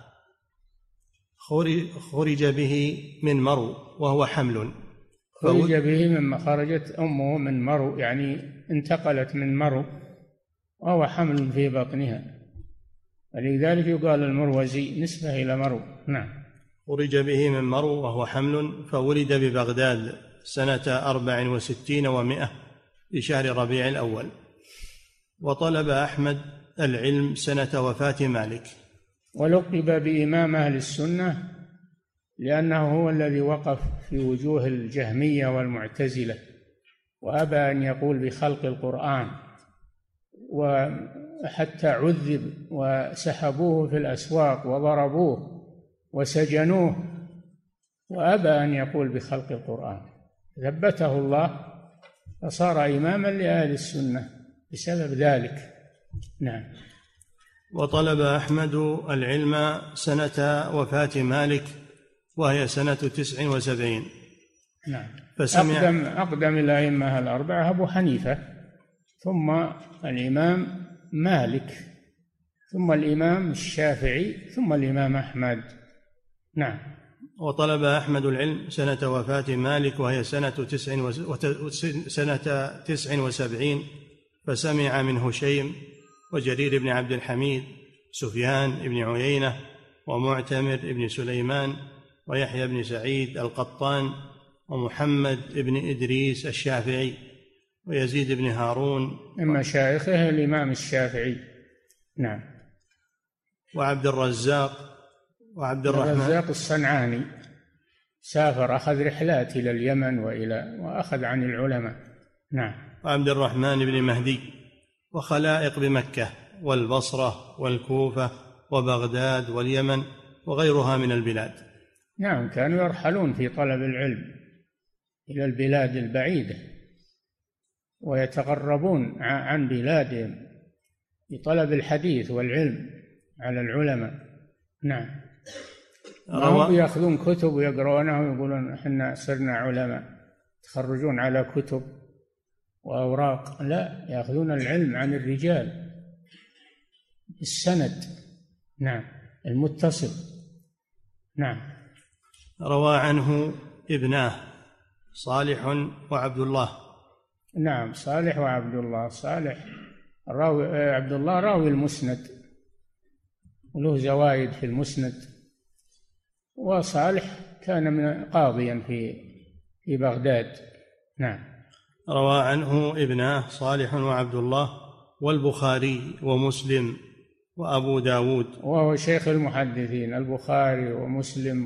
B: خرج به من مرو وهو حمل.
C: خرج به مما خرجت أمه من مرو، يعني انتقلت من مرو وهو حمل في بطنها، ولذلك يقال المروزي نسبة إلى مرو. نعم.
B: خرج به من مرو وهو حمل، فولد ببغداد سنة 64 و100 في شهر ربيع الأول. وطلب أحمد العلم سنة وفاة مالك.
C: ولقب بإمام أهل السنة لأنه هو الذي وقف في وجوه الجهمية والمعتزلة، وأبى أن يقول بخلق القرآن، وحتى عذب وسحبوه في الأسواق وضربوه وسجنوه، وأبى أن يقول بخلق القرآن، ثبته الله فصار إماما لأهل السنة بسبب ذلك. نعم.
B: وطلب أحمد العلم سنة وفاة مالك وهي سنة 79.
C: نعم. أقدم الأئمة الأربعة أبو حنيفة، ثم الإمام مالك، ثم الإمام الشافعي، ثم الإمام أحمد. نعم.
B: وطلب أحمد العلم سنة وفاة مالك وهي سنة 79، فسمع من هشيم وجرير بن عبد الحميد، سفيان بن عيينة، ومعتمر بن سليمان، ويحيى بن سعيد القطان، ومحمد بن إدريس الشافعي، ويزيد بن هارون
C: من مشايخه الإمام الشافعي. نعم.
B: وعبد الرزاق
C: الصنعاني سافر، أخذ رحلات إلى اليمن وأخذ عن العلماء. نعم.
B: وعبد الرحمن بن مهدي، وخلائق بمكة والبصرة والكوفة وبغداد واليمن وغيرها من البلاد.
C: نعم. كانوا يرحلون في طلب العلم إلى البلاد البعيدة، ويتغربون عن بلادهم لطلب الحديث والعلم على العلماء. نعم. هم يأخذون كتب ويقرؤونها ويقولون احنا صرنا علماء، يتخرجون على كتب وأوراق. لا، يأخذون العلم عن الرجال السند. نعم. المتصل. نعم.
B: روى عنه ابناه صالح وعبد الله.
C: نعم. صالح وعبد الله. صالح عبد الله راوي المسند وله زوايد في المسند، وصالح كان قاضيا في بغداد. نعم.
B: روى عنه ابناه صالح وعبد الله والبخاري ومسلم وأبو داود،
C: وهو شيخ المحدثين، البخاري ومسلم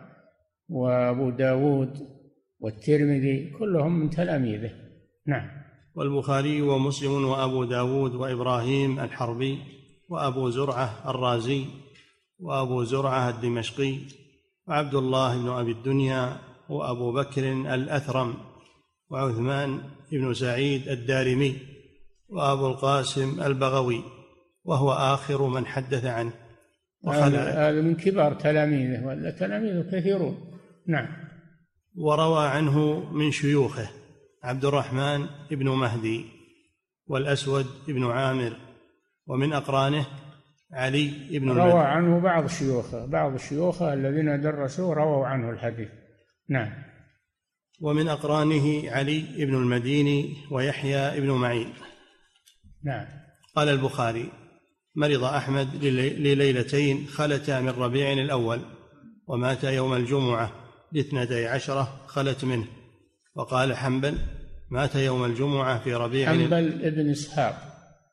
C: وأبو داود والترمذي كلهم من تلاميذه. نعم.
B: والبخاري ومسلم وأبو داود وإبراهيم الحربي وأبو زرعة الرازي وأبو زرعة الدمشقي وعبد الله بن أبي الدنيا وأبو بكر الأثرم وعثمان بن سعيد الدارمي وأبو القاسم البغوي، وهو آخر من حدث عنه.
C: هذا من كبار تلاميذه، ولا تلاميذه كثيرون. نعم.
B: وروى عنه من شيوخه عبد الرحمن بن مهدي والأسود بن عامر، ومن أقرانه علي بن
C: روى عنه بعض شيوخه الذين درسوا رووا عنه الحديث. نعم.
B: ومن أقرانه علي بن المديني ويحيى بن معين.
C: نعم.
B: قال البخاري: مرض أحمد لليلتين خلتا من ربيع الأول، ومات يوم الجمعة ل12 خلت منه. وقال حنبل: مات يوم الجمعة في ربيع.
C: حنبل ابن إسحاق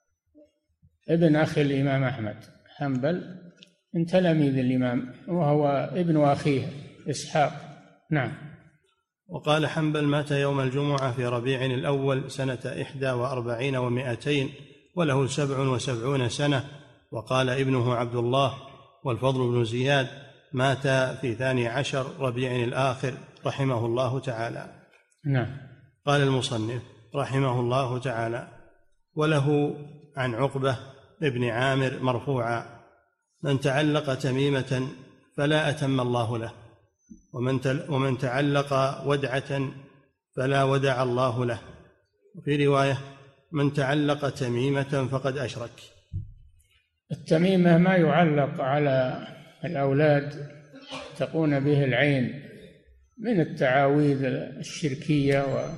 C: ابن أخي الإمام أحمد. حنبل من تلاميذ الإمام، وهو ابن أخيه إسحاق. نعم.
B: وقال حنبل: مات يوم الجمعة في ربيع الأول سنة 41 و200 وله 77 سنة. وقال ابنه عبد الله والفضل بن زياد: مات في 12 ربيع الآخر رحمه الله تعالى.
C: نعم.
B: قال المصنف رحمه الله تعالى: وله عن عقبة ابن عامر مرفوعا: من تعلق تميمة فلا أتم الله له، ومن تعلق ودعة فلا ودع الله له. وفي رواية: من تعلق تميمة فقد أشرك.
C: التميمة ما يعلق على الأولاد تقون به العين من التعاويذ الشركية.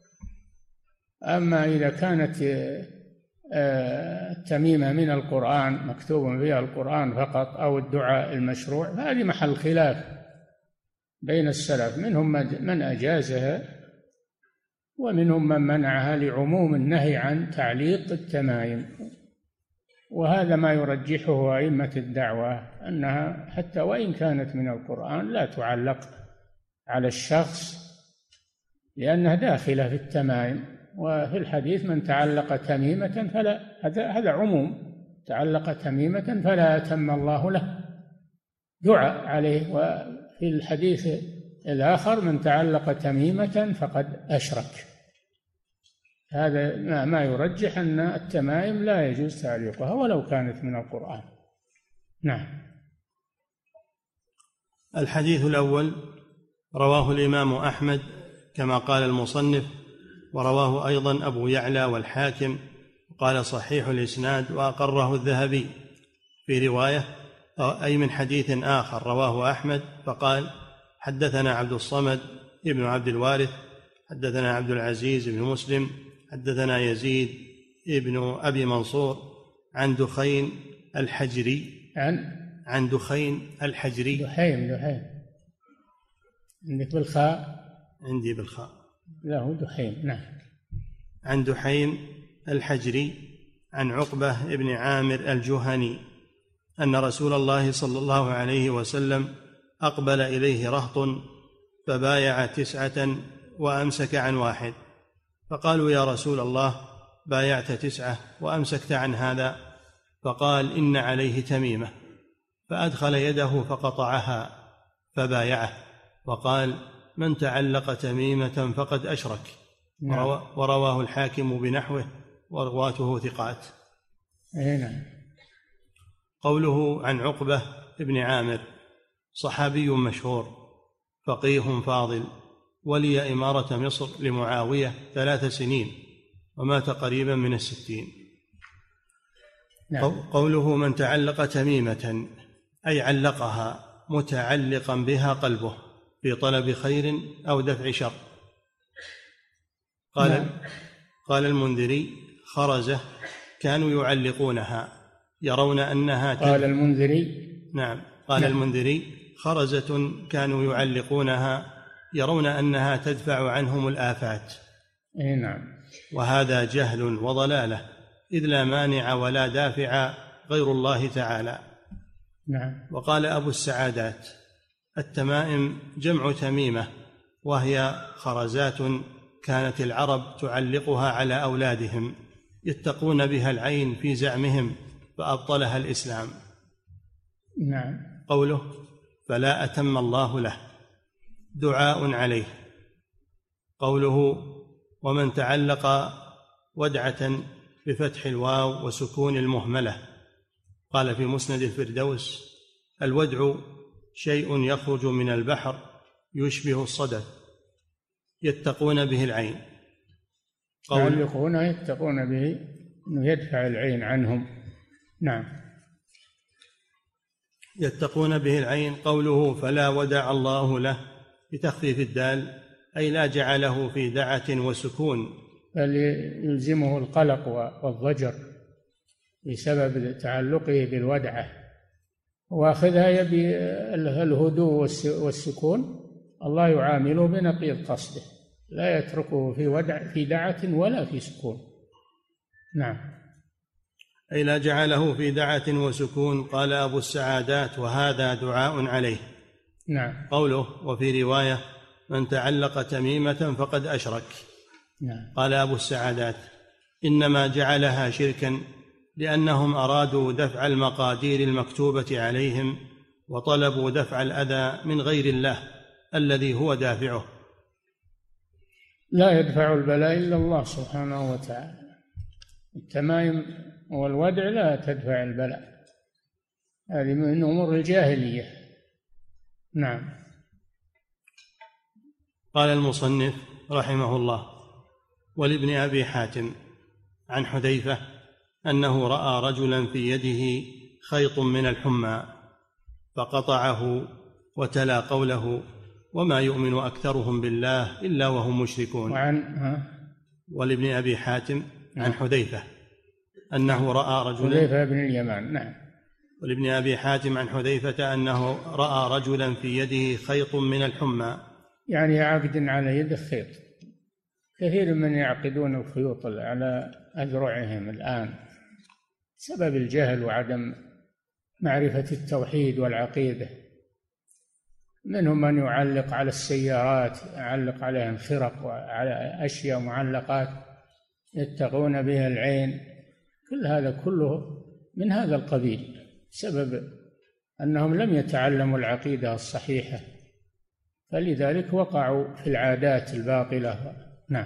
C: أما إذا كانت التميمة من القرآن مكتوب بها القرآن فقط أو الدعاء المشروع، فهذه محل خلاف بين السلف، منهم من أجازها ومنهم من منعها لعموم النهي عن تعليق التمائم. وهذا ما يرجحه أئمة الدعوة، أنها حتى وإن كانت من القرآن لا تعلق على الشخص لأنها داخلة في التمائم. وفي الحديث: من تعلق تميمة فلا، هذا عموم، تعلق تميمة فلا أتم الله له، دعاء عليه. وفي الحديث الآخر: من تعلق تميمة فقد أشرك. هذا ما يرجح أن التمائم لا يجوز تعليقها ولو كانت من القرآن. نعم.
B: الحديث الأول رواه الإمام أحمد كما قال المصنف، ورواه أيضا أبو يعلى والحاكم، قال صحيح الإسناد وأقره الذهبي. في رواية أي من حديث آخر رواه أحمد فقال: حدثنا عبد الصمد ابن عبد الوارث، حدثنا عبد العزيز بن مسلم، حدثنا يزيد ابن أبي منصور عن دخين الحجري، عن دخين الحجري.
C: دحيم عندك بالخاء؟
B: عندي بالخاء.
C: له دحيم. نعم.
B: عن دحيم الحجري عن عقبة ابن عامر الجهني أن رسول الله صلى الله عليه وسلم أقبل إليه رهط فبايع 9 وأمسك عن 1، فقالوا: يا رسول الله، بايعت 9 وأمسكت عن هذا؟ فقال: إن عليه تميمة. فأدخل يده فقطعها فبايعه، وقال: من تعلق تميمة فقد أشرك.
C: نعم.
B: ورواه الحاكم بنحوه ورواته ثقات.
C: نعم.
B: قوله عن عقبة ابن عامر: صحابي مشهور فقيه فاضل، ولي إمارة مصر لمعاوية 3 سنين، ومات قريبا من 60.
C: نعم.
B: قوله من تعلق تميمة أي علقها متعلقا بها قلبه في طلب خير أو دفع شر. قال المنذري: خرزة كانوا يعلقونها يرون أنها
C: قال المنذري.
B: نعم. قال المنذري: خرزة كانوا يعلقونها يرون أنها تدفع عنهم الآفات.
C: نعم.
B: وهذا جهل وضلالة، إذ لا مانع ولا دافع غير الله تعالى.
C: نعم.
B: وقال أبو السعادات: التمائم جمع تميمة، وهي خرزات كانت العرب تعلقها على أولادهم يتقون بها العين في زعمهم، فأبطلها الإسلام.
C: نعم.
B: قوله فلا أتم الله له دعاء عليه. قوله ومن تعلق ودعة بفتح الواو وسكون المهملة. قال في مسند الفردوس: الودع شيء يخرج من البحر يشبه الصدف يتقون به العين.
C: يتقون به أنه يدفع العين عنهم. نعم.
B: يتقون به العين. قوله فلا ودع الله له بتخفيف الدال، أي لا جعله في دعة وسكون،
C: بل يلزمه القلق والضجر بسبب تعلقه بالودعة، واخذها يبي الهدوء والسكون. الله يعامله بنقيض قصده، لا يتركه في دعة ولا في سكون. نعم.
B: أي لا جعله في دعة وسكون. قال أبو السعادات: وهذا دعاء عليه.
C: نعم.
B: قوله وفي رواية: من تعلق تميمة فقد أشرك.
C: نعم.
B: قال أبو السعادات: إنما جعلها شركا لأنهم أرادوا دفع المقادير المكتوبة عليهم وطلبوا دفع الأذى من غير الله الذي هو دافعه.
C: لا يدفع البلاء إلا الله سبحانه وتعالى. التمائم والودع لا تدفع البلاء، هذه من أمور الجاهلية. نعم.
B: قال المصنف رحمه الله: ولابن أبي حاتم عن حذيفة أنه رأى رجلا في يده خيط من الحمى فقطعه وتلا قوله: وما يؤمن أكثرهم بالله إلا وهم مشركون. ولابن أبي حاتم عن حذيفة أنه رأى رجلا،
C: حذيفة بن اليمان. نعم.
B: ولابن أبي حاتم عن حذيفة أنه رأى رجلا في يده خيط من الحمى،
C: يعني عقد على يده خيط. كثير من يعقدون الخيوط على أذرعهم الآن سبب الجهل وعدم معرفة التوحيد والعقيدة. منهم من يعلق على السيارات، يعلق عليها خرق وعلى أشياء معلقات يتقون بها العين. كل هذا كله من هذا القبيل، سبب أنهم لم يتعلموا العقيدة الصحيحة، فلذلك وقعوا في العادات الباطلة. نعم.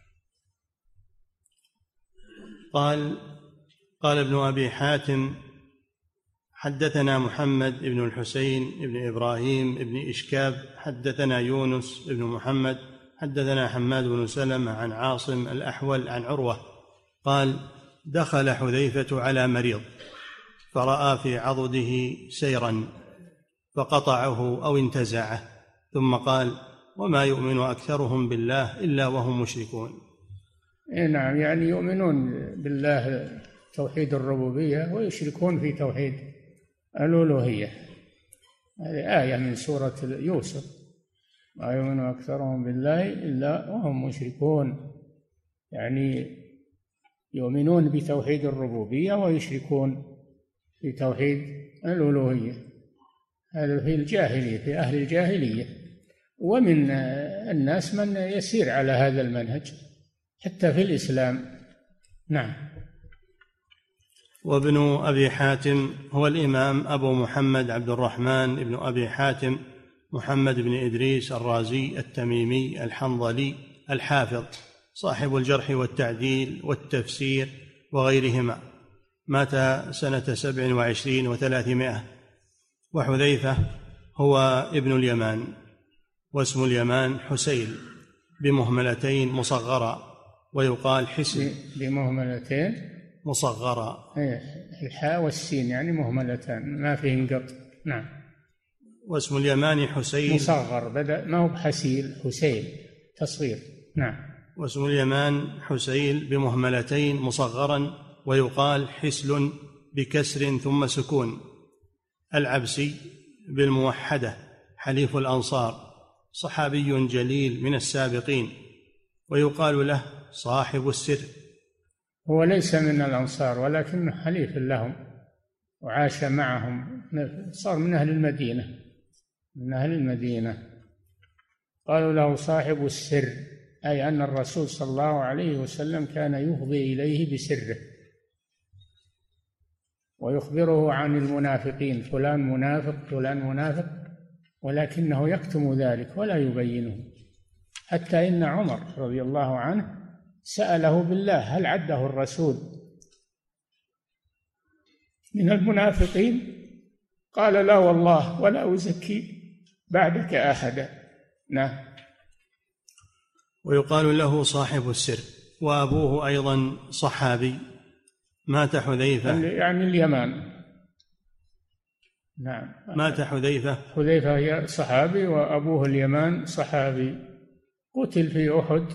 B: قال ابن أبي حاتم: حدثنا محمد بن الحسين بن إبراهيم بن إشكاب حدثنا يونس بن محمد حدثنا حماد بن سلمة عن عاصم الأحول عن عروة قال: دخل حذيفة على مريض فرأى في عضده سيرا فقطعه أو انتزعه، ثم قال: وما يؤمن أكثرهم بالله إلا وهم مشركون.
C: نعم، يعني يؤمنون بالله توحيد الربوبية ويشركون في توحيد الألوهية. هذه آية من سورة يوسف: ما يؤمن أكثرهم بالله إلا وهم مشركون، يعني يؤمنون بتوحيد الربوبية ويشركون في توحيد الألوهية. هذا في الجاهلية، في أهل الجاهلية، ومن الناس من يسير على هذا المنهج حتى في الإسلام. نعم.
B: وابن أبي حاتم هو الإمام أبو محمد عبد الرحمن بن أبي حاتم محمد بن إدريس الرازي التميمي الحنظلي الحافظ، صاحب الجرح والتعديل والتفسير وغيرهما، مات سنة 27 و300. وحذيفة هو ابن اليمان، واسم اليمان حسيل بمهملتين مصغرة، ويقال حسن
C: بمهملتين
B: مصغرة.
C: الحاء والسين يعني مهملتان ما فيه انقط. نعم.
B: واسم اليمان حسين
C: مصغر، بدأ ما هو بحسيل، حسين تصغير. نعم.
B: واسم اليمان حسيل بمهملتين مصغرا، ويقال حسل بكسر ثم سكون. العبسي بالموحدة حليف الأنصار، صحابي جليل من السابقين، ويقال له صاحب السر.
C: هو ليس من الأنصار ولكنه حليف لهم وعاش معهم، صار من أهل المدينة، من أهل المدينة. قالوا له صاحب السر، أي أن الرسول صلى الله عليه وسلم كان يفضي إليه بسره ويخبره عن المنافقين: فلان منافق، فلان منافق، ولكنه يكتم ذلك ولا يبينه. حتى إن عمر رضي الله عنه سأله بالله: هل عده الرسول من المنافقين؟ قال: لا والله، ولا أزكي بعدك أحدا. نعم.
B: ويقال له صاحب السر. وأبوه أيضا صحابي، مات حذيفة،
C: يعني اليمان. نعم.
B: مات حذيفة
C: هي صحابي وأبوه اليمان صحابي، قتل في أحد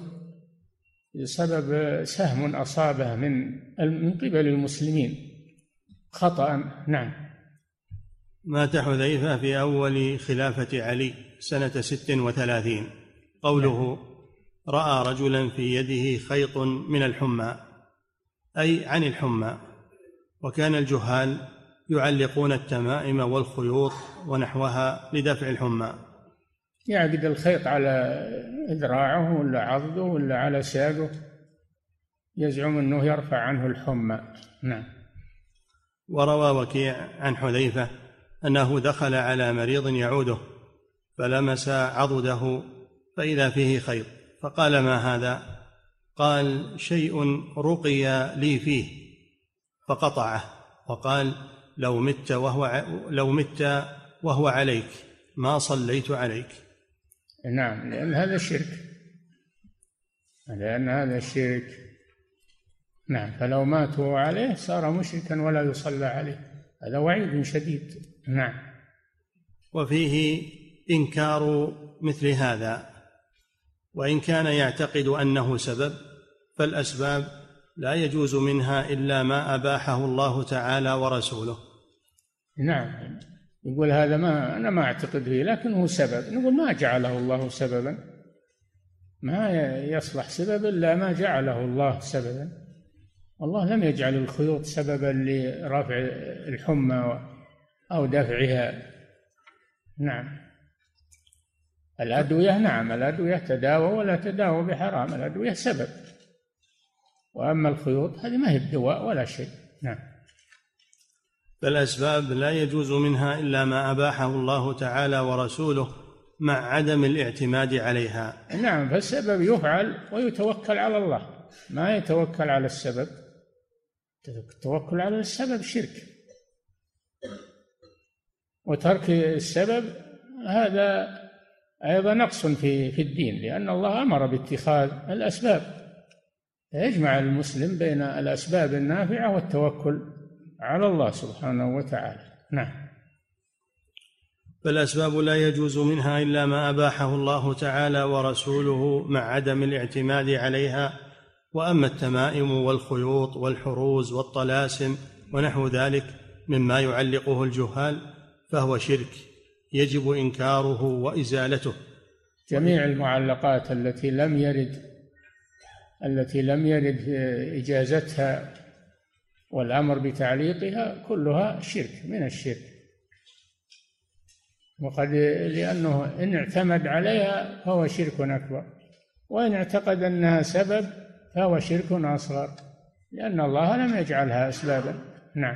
C: بسبب سهم أصابه من قبل المسلمين خطأ. نعم.
B: مات حذيفة في أول خلافة علي سنة 36. قوله رأى رجلا في يده خيط من الحمى، أي عن الحمى. وكان الجهال يعلقون التمائم والخيوط ونحوها لدفع الحمى،
C: يعقد الخيط على ذراعه ولا عضده ولا على ساقه، يزعم أنه يرفع عنه الحمى. نعم.
B: وروى وكيع عن حذيفة أنه دخل على مريض يعوده فلمس عضده فإذا فيه خيط، فقال: ما هذا؟ قال: شيء رقي لي فيه، فقطعه وقال: لو مت وهو عليك ما صليت عليك.
C: نعم، لأن هذا شرك. نعم، فلو ماتوا عليه صار مشركا ولا يصلى عليه، هذا وعيد شديد. نعم.
B: وفيه إنكار مثل هذا، وإن كان يعتقد أنه سبب، فالأسباب لا يجوز منها إلا ما أباحه الله تعالى ورسوله.
C: نعم، يقول هذا أنا ما أعتقد فيه لكنه سبب، نقول ما جعله الله سببا، ما يصلح سبب إلا ما جعله الله سببا. الله لم يجعل الخيوط سببا لرفع الحمى أو دفعها. نعم. الأدوية، نعم، الأدوية تداوى ولا تداوى بحرام، الأدوية سبب، وأما الخيوط هذه ما هي الدواء ولا شيء. نعم.
B: فالأسباب لا يجوز منها إلا ما أباحه الله تعالى ورسوله مع عدم الاعتماد عليها.
C: نعم، فالسبب يفعل ويتوكل على الله، ما يتوكل على السبب. التوكل على السبب شرك، وترك السبب هذا أيضا نقص في الدين، لأن الله أمر باتخاذ الأسباب، يجمع المسلم بين الأسباب النافعة والتوكل على الله سبحانه وتعالى. نعم.
B: فالأسباب لا يجوز منها إلا ما أباحه الله تعالى ورسوله مع عدم الاعتماد عليها. وأما التمائم والخيوط والحروز والطلاسم ونحو ذلك مما يعلقه الجهال فهو شرك يجب إنكاره وإزالته.
C: جميع المعلقات التي لم يرد إجازتها والأمر بتعليقها كلها شرك من الشرك، لأنه إن اعتمد عليها فهو شرك أكبر، وإن اعتقد أنها سبب فهو شرك أصغر، لأن الله لم يجعلها أسبابا. نعم.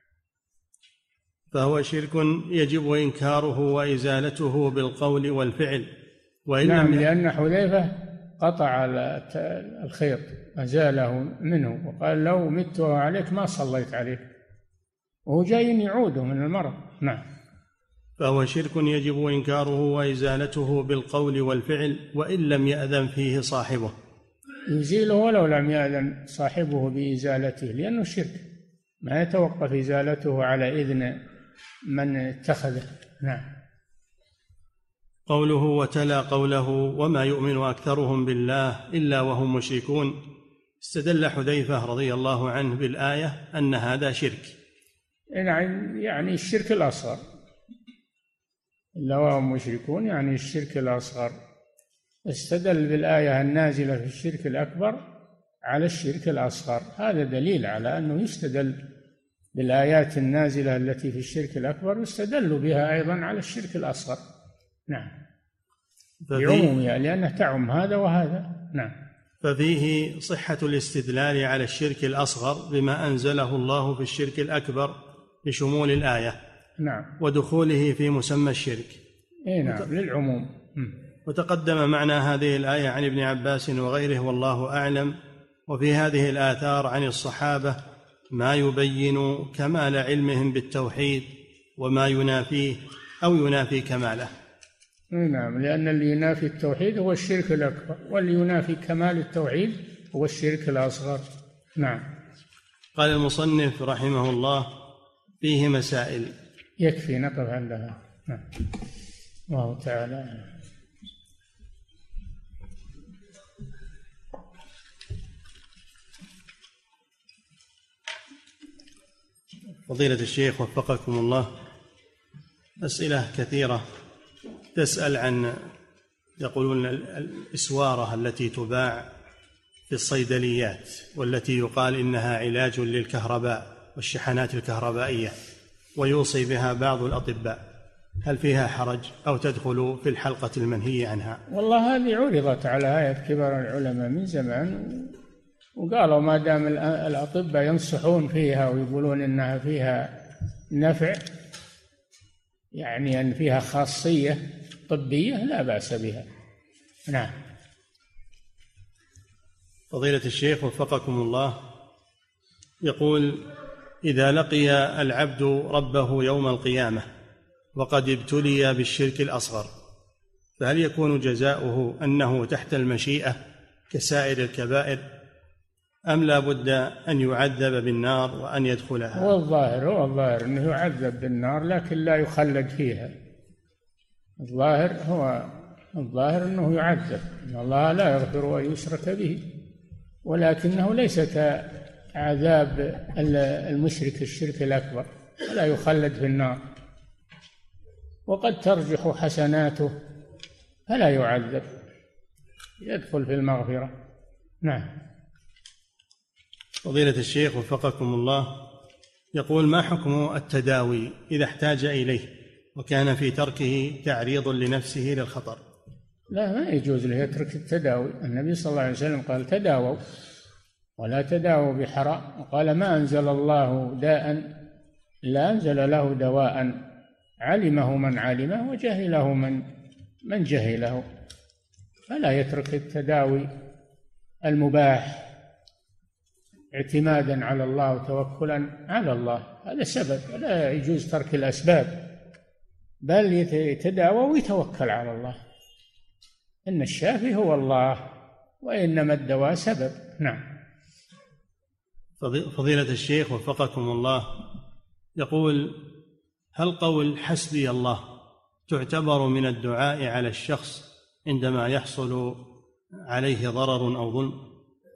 B: فهو شرك يجب إنكاره وإزالته بالقول والفعل.
C: نعم، لأن حذيفة قطع الخيط أزاله منه وقال: لو مت عليك ما صليت عليك، وهو جاي يعوده من المرض. نعم.
B: فهو شرك يجب إنكاره وإزالته بالقول والفعل وإن لم يأذن فيه صاحبه.
C: يزيله ولو لم يأذن صاحبه بإزالته، لأنه شرك، ما يتوقف إزالته على إذن من اتخذه. نعم.
B: قوله: وتلا قوله: وما يؤمن أكثرهم بالله إلا وهم مشركون، استدل حذيفة رضي الله عنه بالآية أن هذا شرك،
C: يعني الشرك الأصغر، إلا وهم مشركون يعني الشرك الأصغر. استدل بالآية النازلة في الشرك الأكبر على الشرك الأصغر، هذا دليل على أنه يستدل بالآيات النازلة التي في الشرك الأكبر، يستدل بها أيضا على الشرك الأصغر. نعم، بعمومها، لأنه تعم هذا وهذا. نعم.
B: ففيه صحة الاستدلال على الشرك الأصغر بما أنزله الله في الشرك الأكبر بشمول الآية.
C: نعم.
B: ودخوله في مسمى الشرك.
C: نعم، للعموم.
B: وتقدم معنى هذه الآية عن ابن عباس وغيره والله أعلم. وفي هذه الآثار عن الصحابة ما يبين كمال علمهم بالتوحيد وما ينافيه أو ينافي كماله.
C: نعم، لأن اللي ينافي التوحيد هو الشرك الأكبر، واللي ينافي كمال التوحيد هو الشرك الأصغر. نعم.
B: قال المصنف رحمه الله: فيه مسائل.
C: يكفي نقف عندها. نعم. الله تعالى.
B: فضيلة الشيخ وفقكم الله، أسئلة كثيرة تسأل عن، يقولون الإسوارة التي تباع في الصيدليات والتي يقال إنها علاج للكهرباء والشحنات الكهربائية ويوصي بها بعض الأطباء، هل فيها حرج أو تدخل في الحلقة المنهي عنها؟
C: والله هذه عرضت على هيئة كبار العلماء من زمان، وقالوا ما دام الأطباء ينصحون فيها ويقولون إنها فيها نفع يعني أن فيها خاصية طبية لا بأس بها. نعم.
B: فضيلة الشيخ وفقكم الله، يقول: إذا لقي العبد ربه يوم القيامة وقد ابتلي بالشرك الأصغر، فهل يكون جزاؤه أنه تحت المشيئة كسائر الكبائر، أم لا بد أن يعذب بالنار وأن يدخلها؟
C: هو الظاهر أنه يعذب بالنار لكن لا يخلد فيها. الظاهر أنه يعذب، إن الله لا يغفر أن يشرك به، ولكنه ليس كعذاب المشرك الشرك الأكبر، ولا يخلد في النار، وقد ترجح حسناته فلا يعذب، يدخل في المغفرة. نعم.
B: فضيلة الشيخ وفقكم الله، يقول: ما حكم التداوي إذا احتاج إليه وكان في تركه تعريض لنفسه للخطر؟
C: لا، ما يجوز له يترك التداوي. النبي صلى الله عليه وسلم قال: تداووا ولا تداووا بحرام، وقال: ما أنزل الله داء إلا أنزل له دواء علمه من علمه وجهله من جهله. فلا يترك التداوي المباح اعتمادا على الله وتوكلا على الله، هذا سبب، لا يجوز ترك الأسباب، بل يتداوى ويتوكل على الله، إن الشافي هو الله وإنما الدواء سبب. نعم.
B: فضيلة الشيخ وفقكم الله، يقول: هل قول حسبي الله تعتبر من الدعاء على الشخص عندما يحصل عليه ضرر أو ظلم؟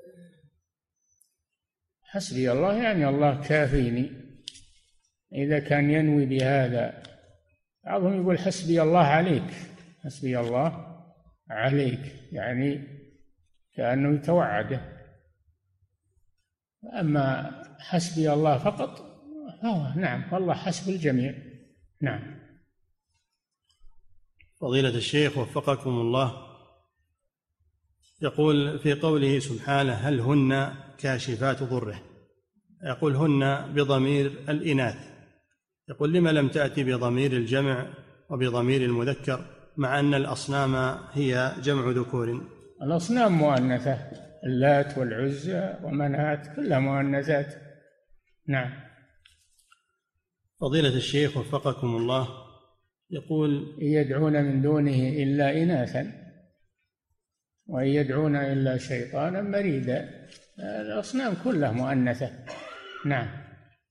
C: حسبي الله يعني الله كافيني، إذا كان ينوي بهذا. بعضهم يقول حسبي الله عليك، حسبي الله عليك يعني كأنه يتوعده. أما حسبي الله فقط فهو نعم، والله حسب الجميع. نعم.
B: فضيلة الشيخ وفقكم الله، يقول: في قوله سبحانه: هل هن كاشفات ضره، يقول هن بضمير الإناث، يقول: لما لم تأتي بضمير الجمع وبضمير المذكر مع أن الأصنام هي جمع ذكور؟
C: الأصنام مؤنثة، اللات والعزى ومنات كلها مؤنثات. نعم.
B: فضيلة الشيخ وفقكم الله، يقول:
C: يدعون من دونه إلا إناثا وإن يدعون إلا شيطانا مريدا. الأصنام كلها مؤنثة. نعم.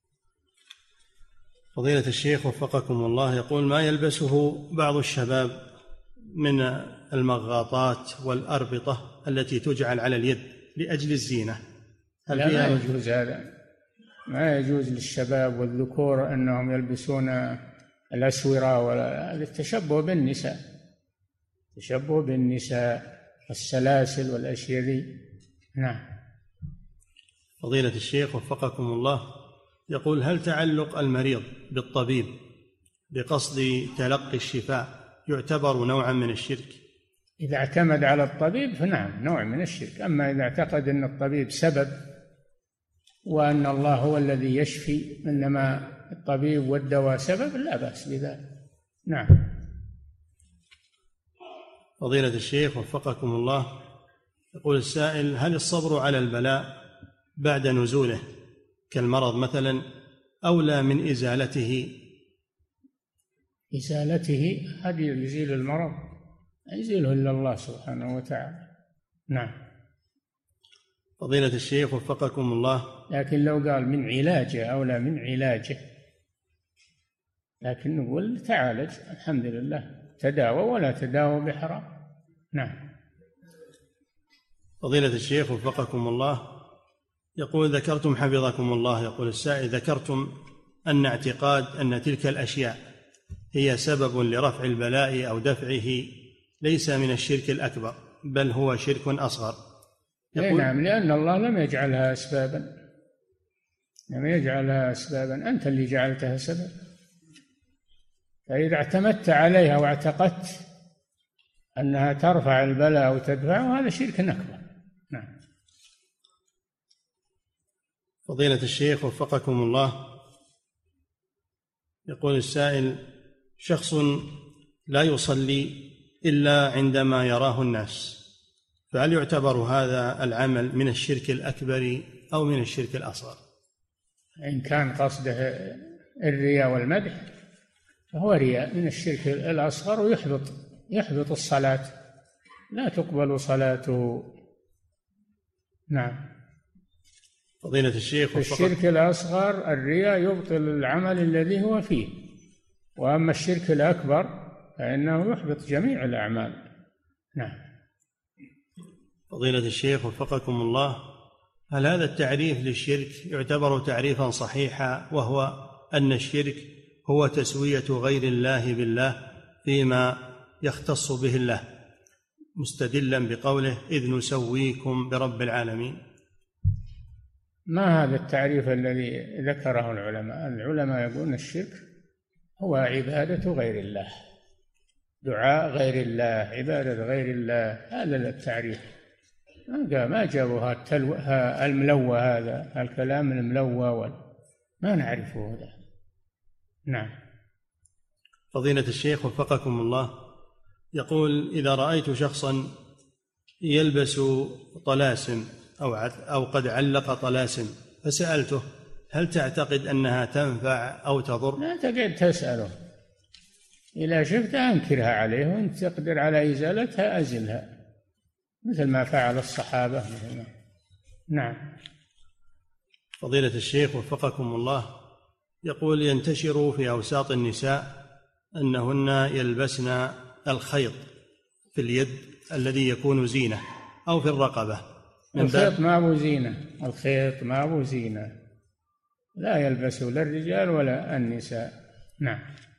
B: فضيلة الشيخ وفقكم الله، يقول: ما يلبسه بعض الشباب من المغاطات والأربطة التي تجعل على اليد لأجل الزينة، هل
C: لا، ما يجوز هذا، ما يجوز للشباب والذكور أنهم يلبسون الأسورة، ولا التشبه بالنساء، تشبه بالنساء والسلاسل والأشياء ذي. نعم.
B: فضيلة الشيخ وفقكم الله، يقول: هل تعلق المريض بالطبيب بقصد تلقي الشفاء يعتبر نوعا من الشرك؟
C: إذا اعتمد على الطبيب فنعم، نوع من الشرك. أما إذا اعتقد أن الطبيب سبب وأن الله هو الذي يشفي، إنما الطبيب والدواء سبب، لا بأس بذلك. نعم.
B: فضيلة الشيخ وفقكم الله، يقول السائل: هل الصبر على البلاء بعد نزوله كالمرض مثلا أولى من إزالته؟
C: إزالته هذه يزيل المرض، لا يزيله إلا الله سبحانه وتعالى. نعم.
B: فضيلة الشيخ وفقكم الله،
C: لكن لو قال من علاجه أولى من علاجه، لكن نقول تعالج الحمد لله، تداوى ولا تداوى بحرام. نعم.
B: فضيلة الشيخ وفقكم الله، يقول: ذكرتم حفظكم الله، يقول السائل: ذكرتم أن اعتقاد أن تلك الأشياء هي سبب لرفع البلاء أو دفعه ليس من الشرك الأكبر بل هو شرك أصغر.
C: نعم، لأن الله لم يجعلها أسبابا، لم يجعلها أسبابا، أنت اللي جعلتها سبب. فإذا اعتمدت عليها واعتقدت أنها ترفع البلاء أو تدفعه، هذا شرك أكبر. نعم.
B: فضيلة الشيخ وفقكم الله، يقول السائل: شخص لا يصلي إلا عندما يراه الناس، فهل يعتبر هذا العمل من الشرك الأكبر أو من الشرك الأصغر؟
C: إن كان قصده الرياء والمدح فهو رياء من الشرك الأصغر، ويحبط الصلاة، لا تقبل صلاته. نعم.
B: فضيلة الشيخ،
C: الشرك الأصغر الرياء يبطل العمل الذي هو فيه، وأما الشرك الأكبر فإنه يحبط جميع الأعمال. نعم.
B: فضيلة الشيخ وفقكم الله، هل هذا التعريف للشرك يعتبر تعريفا صحيحا، وهو أن الشرك هو تسوية غير الله بالله فيما يختص به الله، مستدلا بقوله إذ نسويكم برب العالمين؟
C: ما هذا التعريف الذي ذكره العلماء يقولون الشرك هو عبادة غير الله، دعاء غير الله، عبادة غير الله، هذا التعريف. ما جابوا الملوى، هذا الكلام الملوى ما نعرفه هذا. نعم.
B: فضيلة الشيخ وفقكم الله، يقول إذا رأيت شخصا يلبس طلاسم أو قد علق طلاسم فسألته هل تعتقد أنها تنفع أو تضر؟
C: لا تقعد تسأله، إذا شفتها أنكرها عليه، وإن تقدر على إزالتها أزلها، مثل ما فعل الصحابة. نعم.
B: فضيلة الشيخ وفقكم الله، يقول ينتشر في أوساط النساء أنهن يلبسن الخيط في اليد الذي يكون زينة، أو في الرقبة.
C: الخيط ما هو زينة، الخيط ما هو زينة، لا يلبسه لا الرجال ولا النساء. نعم.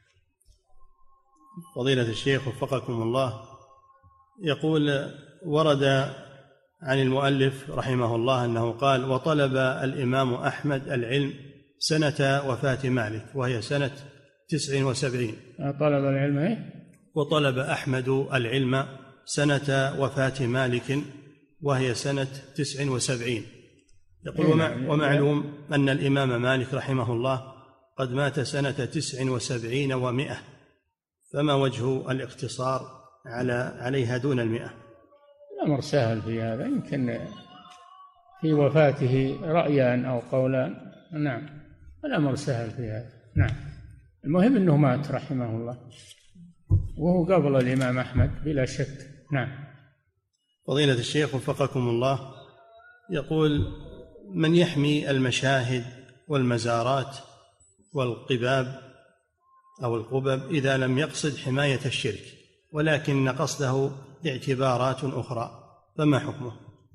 B: فضيلة الشيخ وفقكم الله، يقول ورد عن المؤلف رحمه الله أنه قال وطلب الإمام أحمد العلم سنة وفاة مالك وهي سنة 79.
C: طلب العلم إيه؟
B: وطلب أحمد العلم سنة وفاة مالك وهي سنة 79. يقول ومعلوم أن الإمام مالك رحمه الله قد مات سنة 79 و100، فما وجه الاقتصار عليها دون 100؟
C: الأمر سهل في هذا، يمكن في وفاته رأيان أو قولان. نعم، الأمر سهل في هذا. نعم، المهم أنه مات رحمه الله، وهو قبل الإمام أحمد بلا شك. نعم.
B: فضيلة الشيخ وفقكم الله، يقول من يحمي المشاهد والمزارات والقباب أو القبب إذا لم يقصد حماية الشرك ولكن قصده اعتبارات أخرى، فما حكمه؟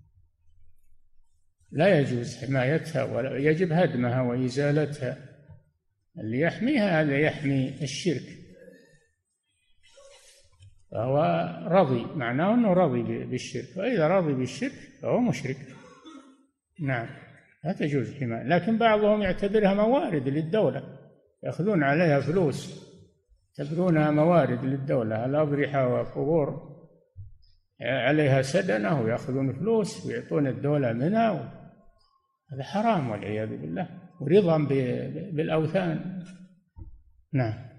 C: لا يجوز حمايتها ولا يجب هدمها وإزالتها. اللي يحميها هذا يحمي الشرك، فهو رضي، معناه أنه رضي بالشرك، وإذا رضي بالشرك فهو مشرك. نعم، لا تجوز حماية. لكن بعضهم يعتبرها موارد للدولة، يأخذون عليها فلوس، يعتبرونها موارد للدولة، الأضرحة والقبور عليها سدنة ويأخذون فلوس ويعطون الدولة منها، هذا حرام والعياذ بالله، ورضا بالأوثان. نعم.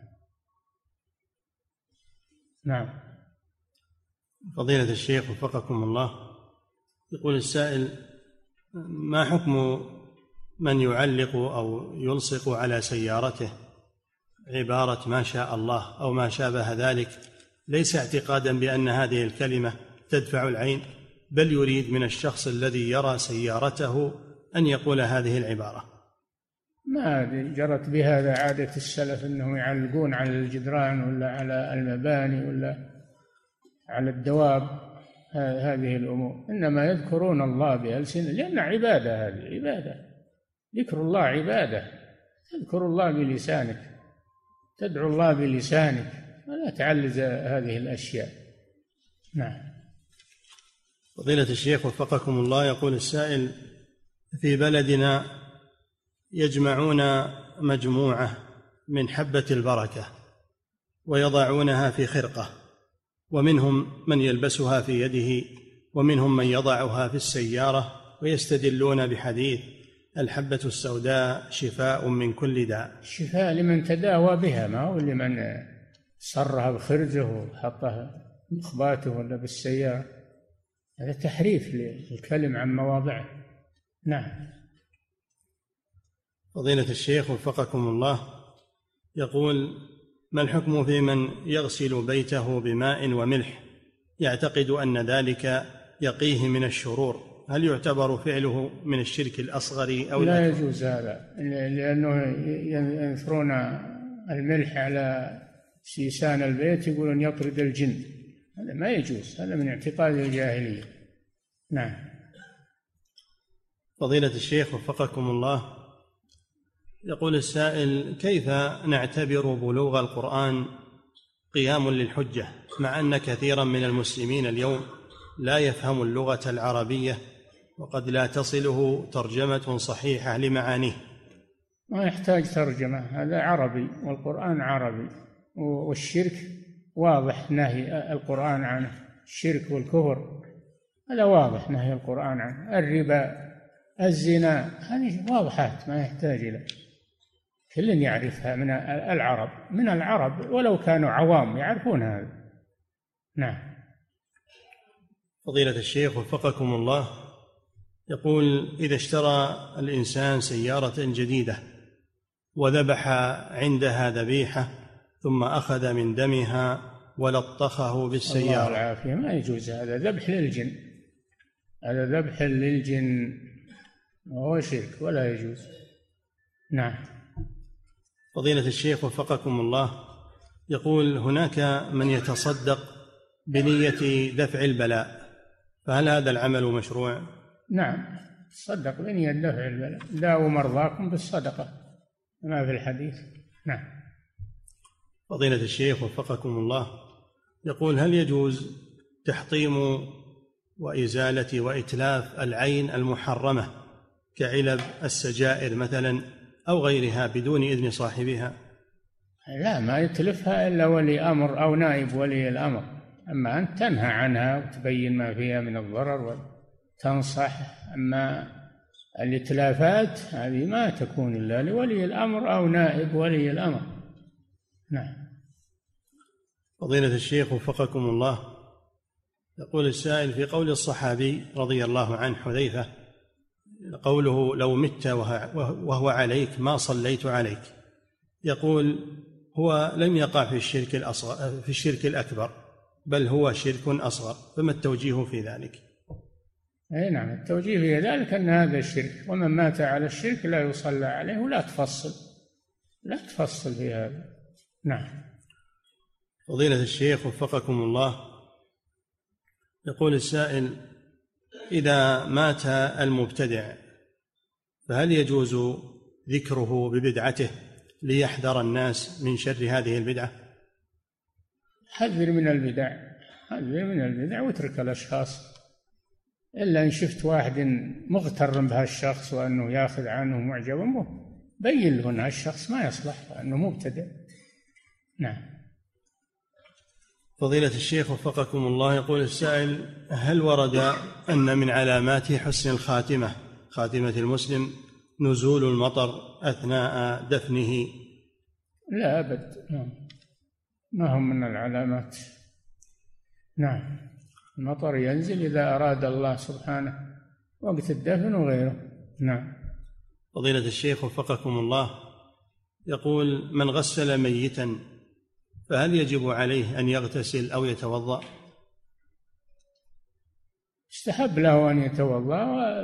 C: نعم.
B: فضيلة الشيخ وفقكم الله، يقول السائل ما حكم من يعلق أو يلصق على سيارته عبارة ما شاء الله أو ما شابه ذلك، ليس اعتقادا بأن هذه الكلمة تدفع العين، بل يريد من الشخص الذي يرى سيارته أن يقول هذه العبارة؟
C: ما جرت بهذا عادة السلف أنهم يعلقون على الجدران ولا على المباني ولا على الدواب هذه الأمور، إنما يذكرون الله بألسنة، لأن عبادة، هذه عبادة، ذكر الله عبادة، تذكر الله بلسانك، تدعو الله بلسانك، ولا تعلز هذه الأشياء. نعم.
B: فضيلة الشيخ وفقكم الله، يقول السائل في بلدنا يجمعون مجموعة من حبة البركة ويضعونها في خرقة، ومنهم من يلبسها في يده، ومنهم من يضعها في السيارة، ويستدلون بحديث الحبة السوداء شفاء من كل داء.
C: شفاء لمن تداوى بها، ما هو صرها بخرجه وحطها بمخباته ولا بالسيارة، هذا تحريف للكلم عن مواضعه. نعم.
B: فضيلة الشيخ وفقكم الله، يقول: ما الحكم في من يغسل بيته بماء وملح يعتقد أن ذلك يقيه من الشرور؟ هل يعتبر فعله من الشرك الأصغر أو
C: لا يجوز هذا، لأنه ينثرون الملح على سيسان البيت، يقولون يطرد الجن. هذا ما يجوز، هذا من اعتقاد الجاهلية. نعم.
B: فضيلة الشيخ وفقكم الله، يقول السائل: كيف نعتبر بلوغ القرآن قيام للحجة مع أن كثيرا من المسلمين اليوم لا يفهم اللغة العربية وقد لا تصله ترجمة صحيحة لمعانيه؟
C: ما يحتاج ترجمة، هذا عربي والقرآن عربي، والشرك واضح نهي القرآن عنه، الشرك والكفر هذا واضح نهي القرآن عنه، الربا، الزنا، هذه واضحات ما يحتاج إلى كل يعرفها من العرب ولو كانوا عوام يعرفون هذا. نعم.
B: فضيلة الشيخ وفقكم الله، يقول: إذا اشترى الإنسان سيارة جديدة وذبح عندها ذبيحة ثم أخذ من دمها ولطخه بالسيارة،
C: الله العافية، ما يجوز هذا، ذبح للجن، هذا ذبح للجن وهو شرك ولا يجوز. نعم.
B: فضيلة الشيخ وفقكم الله، يقول: هناك من يتصدق بنية دفع البلاء، فهل هذا العمل مشروع؟
C: نعم، تصدق بنية دفع البلاء، داووا مرضاكم بالصدقة ما في الحديث. نعم.
B: فضيلة الشيخ وفقكم الله، يقول: هل يجوز تحطيم وإزالة وإتلاف العين المحرمة كعلب السجائر مثلا أو غيرها بدون إذن صاحبها؟
C: لا، ما يتلفها إلا ولي أمر أو نائب ولي الأمر، أما أنت تنهى عنها وتبين ما فيها من الضرر وتنصح. أما الإتلافات هذه ما تكون إلا لولي الأمر أو نائب ولي الأمر. نعم.
B: فضيلة الشيخ وفقكم الله، يقول السائل: في قول الصحابي رضي الله عنه حذيفة قوله: لو مت وهو عليك ما صليت عليك، يقول: هو لم يقع في الشرك الأكبر، بل هو شرك أصغر، فما التوجيه في ذلك؟
C: أي نعم، التوجيه في ذلك أن هذا الشرك، ومن مات على الشرك لا يصلى عليه، ولا تفصل في هذا. نعم.
B: فضيلة الشيخ وفقكم الله، يقول السائل: إذا مات المبتدع فهل يجوز ذكره ببدعته ليحذر الناس من شر هذه البدعة؟
C: حذر من البدع واترك الأشخاص، إلا إن شفت واحد مغتر بهالشخص وأنه يأخذ عنه معجب به، بين له أن هالشخص ما يصلح وأنه مبتدع. نعم.
B: فضيلة الشيخ وفقكم الله، يقول السائل: هل ورد أن من علامات حسن الخاتمة خاتمة المسلم نزول المطر أثناء دفنه؟
C: لا أبد، ما هم من العلامات. نعم، المطر ينزل إذا أراد الله سبحانه وقت الدفن وغيره. نعم.
B: فضيلة الشيخ وفقكم الله، يقول: من غسل ميتا فهل يجب عليه أن يغتسل أو يتوضأ؟
C: استحب له أن يتوضأ،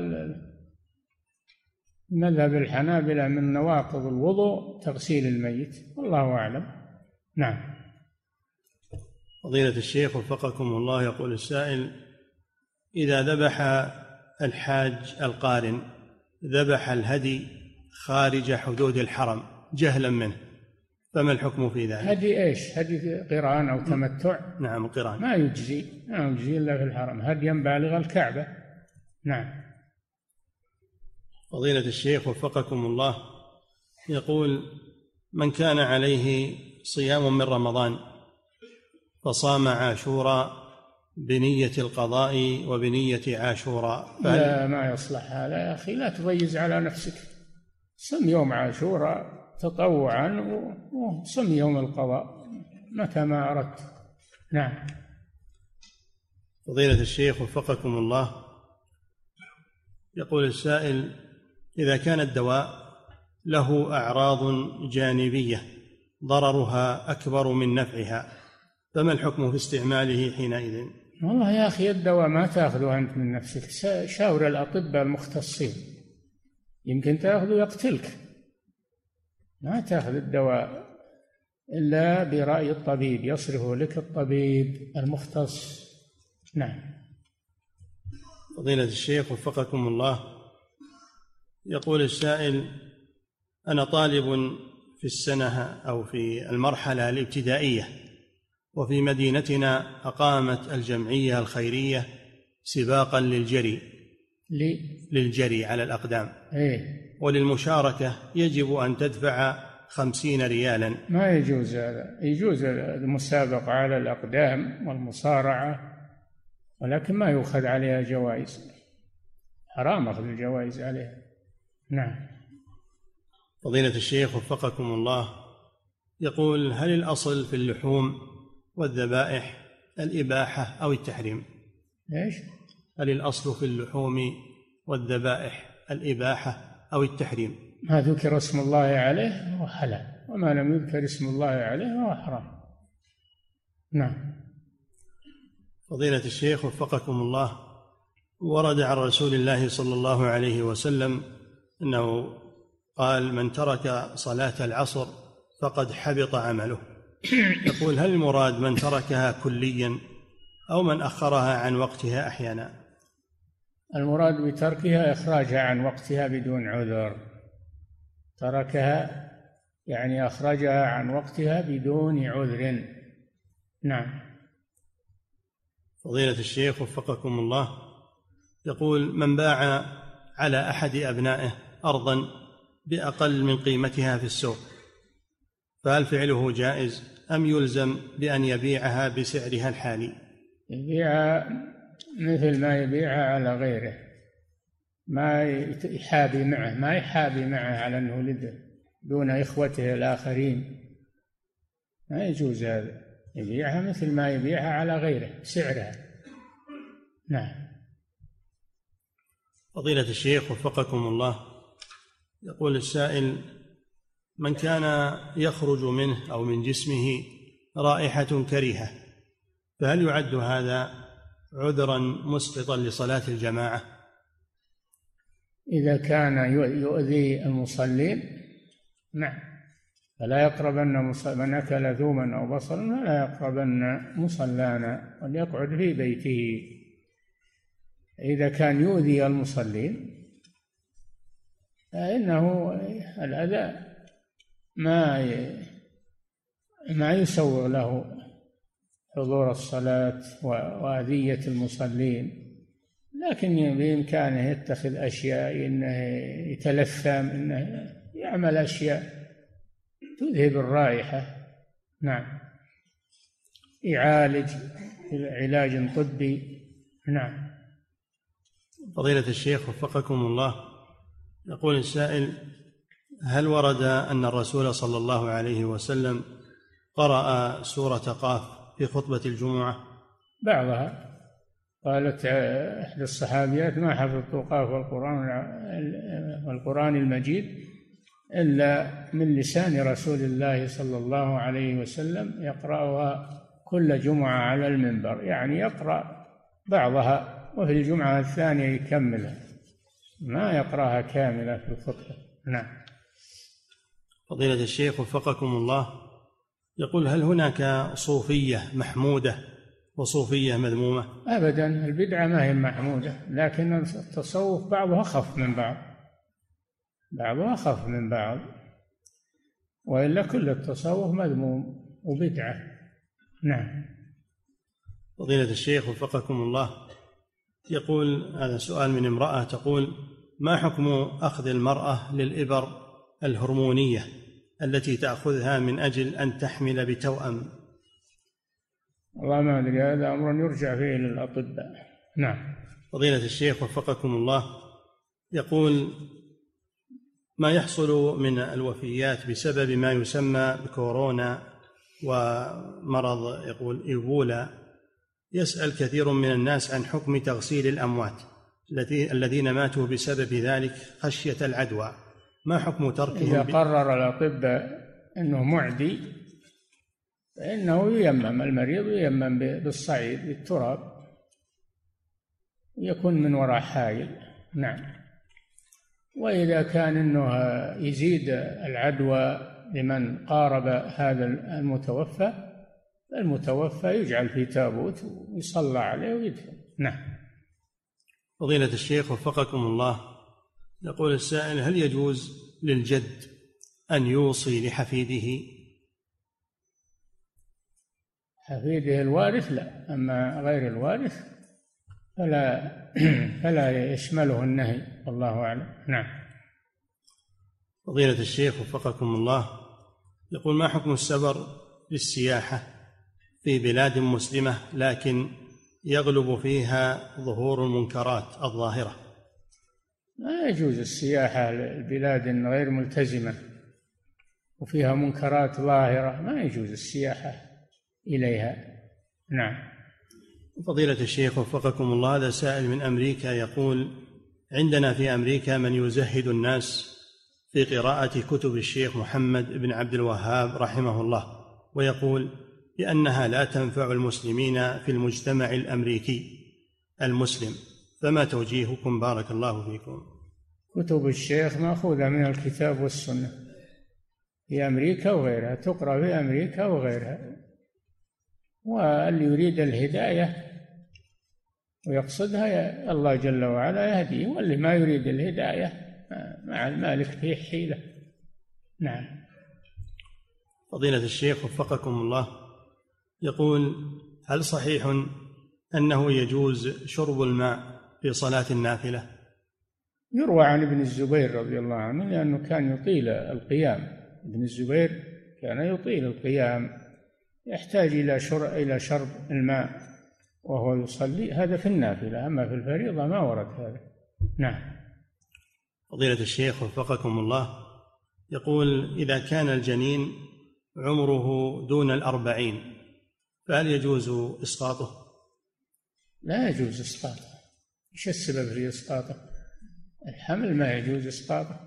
C: مذهب الحنابلة من نواقض الوضوء تغسيل الميت، والله أعلم. نعم.
B: فضيلة الشيخ وفقكم الله، يقول السائل: إذا ذبح الحاج القارن ذبح الهدي خارج حدود الحرم جهلا منه، فما الحكم في ذلك؟
C: هدي ايش؟ هدي قران او تمتع؟
B: نعم، قران.
C: ما يجزي الا في الحرم، هديا بالغ الكعبه. نعم.
B: فضيلة الشيخ وفقكم الله، يقول: من كان عليه صيام من رمضان فصام عاشوراء بنية القضاء وبنية عاشوراء،
C: لا، ما يصلح هذا يا أخي، لا تضيز على نفسك. صم يوم عاشوراء تطوعا وصم يوم القضاء، متى ما أردت. نعم.
B: فضيلة الشيخ وفقكم الله، يقول السائل: إذا كان الدواء له أعراض جانبية ضررها أكبر من نفعها، فما الحكم في استعماله حينئذ؟
C: والله يا أخي الدواء ما تأخذه أنت من نفسك، شاور الأطباء المختصين، يمكن تأخذه يقتلك. ما تأخذ الدواء إلا برأي الطبيب، يصرفه لك الطبيب المختص. نعم.
B: فضيلة الشيخ وفقكم الله، يقول السائل: أنا طالب في السنة أو في المرحلة الابتدائية، وفي مدينتنا أقامت الجمعية الخيرية سباقا للجري على الأقدام، وللمشاركة يجب أن تدفع 50 ريالا.
C: ما يجوز هذا، يجوز المسابقة على الأقدام والمصارعة، ولكن ما يؤخذ عليها جوائز، حرام أخذ الجوائز عليها. نعم.
B: فضيلة الشيخ وفقكم الله، يقول: هل الأصل في اللحوم والذبائح الإباحة أو التحريم؟
C: إيش؟
B: هل الأصل في اللحوم والذبائح الإباحة أو التحريم؟
C: ما ذكر اسم الله عليه هو حلال، وما لم يذكر اسم الله عليه هو حرام. نعم.
B: فضيلة الشيخ وفقكم الله، ورد عن رسول الله صلى الله عليه وسلم أنه قال: من ترك صلاة العصر فقد حبط عمله. يقول: هل المراد من تركها كليا أو من أخرها عن وقتها أحيانا؟
C: المراد بتركها إخراجها عن وقتها بدون عذر. تركها يعني أخرجها عن وقتها بدون عذر. نعم.
B: فضيلة الشيخ وفقكم الله، يقول: من باع على أحد أبنائه أرضا بأقل من قيمتها في السوق، فهل فعله جائز أم يلزم بأن يبيعها بسعرها الحالي؟
C: يبيعها مثل ما يبيعها على غيره، ما يحابي معه على أنه لده دون إخوته الآخرين، ما يجوز هذا. يبيعها مثل ما يبيعها على غيره سعرها. نعم.
B: فضيلة الشيخ وفقكم الله، يقول السائل: من كان يخرج منه أو من جسمه رائحة كريهة، فهل يعد هذا عذرا مسقطا لصلاة الجماعة؟
C: إذا كان يؤذي المصلين نعم، فلا يقربن من أكل ثوما أو بصلا فلا يقربن مصلانا وليقعد في بيته. إذا كان يؤذي المصلين فإنه الأذى ما يسوغ له حضور الصلاة وأذية المصلين، لكن بإمكانه يتخذ أشياء، إنه يتلثم، إنه يعمل أشياء تذهب الرائحة. نعم. يعالج علاج طبي. نعم.
B: فضيلة الشيخ وفقكم الله، يقول السائل: هل ورد أن الرسول صلى الله عليه وسلم قرأ سورة قاف في خطبة الجمعة؟
C: بعضها. قالت إحدى الصحابيات: ما حفظت قاف والقرآن المجيد إلا من لسان رسول الله صلى الله عليه وسلم يقرأها كل جمعة على المنبر، يعني يقرأ بعضها وفي الجمعة الثانية يكملها، ما يقرأها كاملة في الخطبة. نعم.
B: فضيلة الشيخ وفقكم الله، يقول: هل هناك صوفية محمودة وصوفية مذمومة؟
C: أبدا، البدعة ما هي محمودة، لكن التصوف بعضها أخف من بعض، وإلا كل التصوف مذموم وبدعة. نعم.
B: فضيلة الشيخ وفقكم الله، يقول هذا سؤال من امرأة تقول: ما حكم أخذ المرأة للإبر الهرمونية التي تأخذها من أجل أن تحمل بتوأم؟
C: والله ما أدري، هذا أمر يرجع فيه للأطباء. نعم.
B: فضيلة الشيخ وفقكم الله، يقول: ما يحصل من الوفيات بسبب ما يسمى بكورونا ومرض يقول إيبولا، يسأل كثير من الناس عن حكم تغسيل الأموات الذين ماتوا بسبب ذلك خشية العدوى، ما حكم تركهم؟
C: إذا قرر الأطباء أنه معدي فإنه ييمم، المريض ييمم بالصعيد بالتراب ويكون من وراء حائل. نعم. وإذا كان أنه يزيد العدوى لمن قارب هذا المتوفى، المتوفى يجعل في تابوت ويصلى عليه ويدفن. نعم.
B: فضيلة الشيخ وفقكم الله، يقول السائل: هل يجوز للجد أن يوصي لحفيده؟
C: حفيده الوارث لا، أما غير الوارث فلا يشمله النهي، والله أعلم. نعم.
B: فضيلة الشيخ وفقكم الله، يقول: ما حكم السفر للسياحة في بلاد مسلمة لكن يغلب فيها ظهور المنكرات الظاهرة؟
C: لا يجوز السياحة لبلاد غير ملتزمة وفيها منكرات ظاهرة، ما يجوز السياحة إليها. نعم.
B: فضيلة الشيخ وفقكم الله، هذا سائل من أمريكا يقول: عندنا في أمريكا من يزهد الناس في قراءة كتب الشيخ محمد بن عبد الوهاب رحمه الله، ويقول بأنها لا تنفع المسلمين في المجتمع الأمريكي المسلم، فما توجيهكم بارك الله فيكم؟
C: كتب الشيخ مأخوذة من الكتاب والسنة في أمريكا وغيرها، تقرأ في أمريكا وغيرها، واللي يريد الهداية ويقصدها الله جل وعلا يهديه، واللي ما يريد الهداية مع المالك فيه حيلة. نعم.
B: فضيلة الشيخ وفقكم الله، يقول: هل صحيح أنه يجوز شرب الماء في صلاة النافلة؟
C: يروى عن ابن الزبير رضي الله عنه لأنه كان يطيل القيام، ابن الزبير كان يطيل القيام، يحتاج إلى شرب الماء وهو يصلي، هذا في النافلة، أما في الفريضة ما ورد هذا. نعم.
B: فضيلة الشيخ وفقكم الله، يقول: إذا كان الجنين عمره دون 40 فهل يجوز إسقاطه؟
C: لا يجوز إسقاطه. إيش السبب في إسقاطه؟ الحمل ما يجوز إسقاطه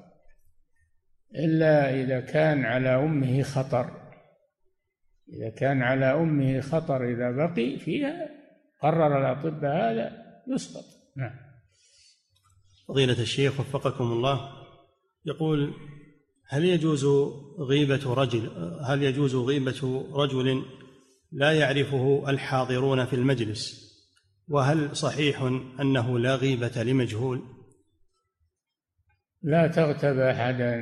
C: إلا إذا كان على أمه خطر، إذا كان على أمه خطر، إذا بقي فيها قرر الأطباء هذا يسقط. نعم.
B: فضيلة الشيخ وفقكم الله، يقول: هل يجوز غيبة رجل لا يعرفه الحاضرون في المجلس، وهل صحيح أنه لا غيبة لمجهول؟
C: لا تغتب أحدا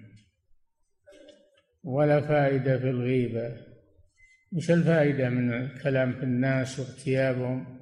C: ولا فائدة في الغيبة. مش الفائدة من الكلام في الناس واغتيابهم؟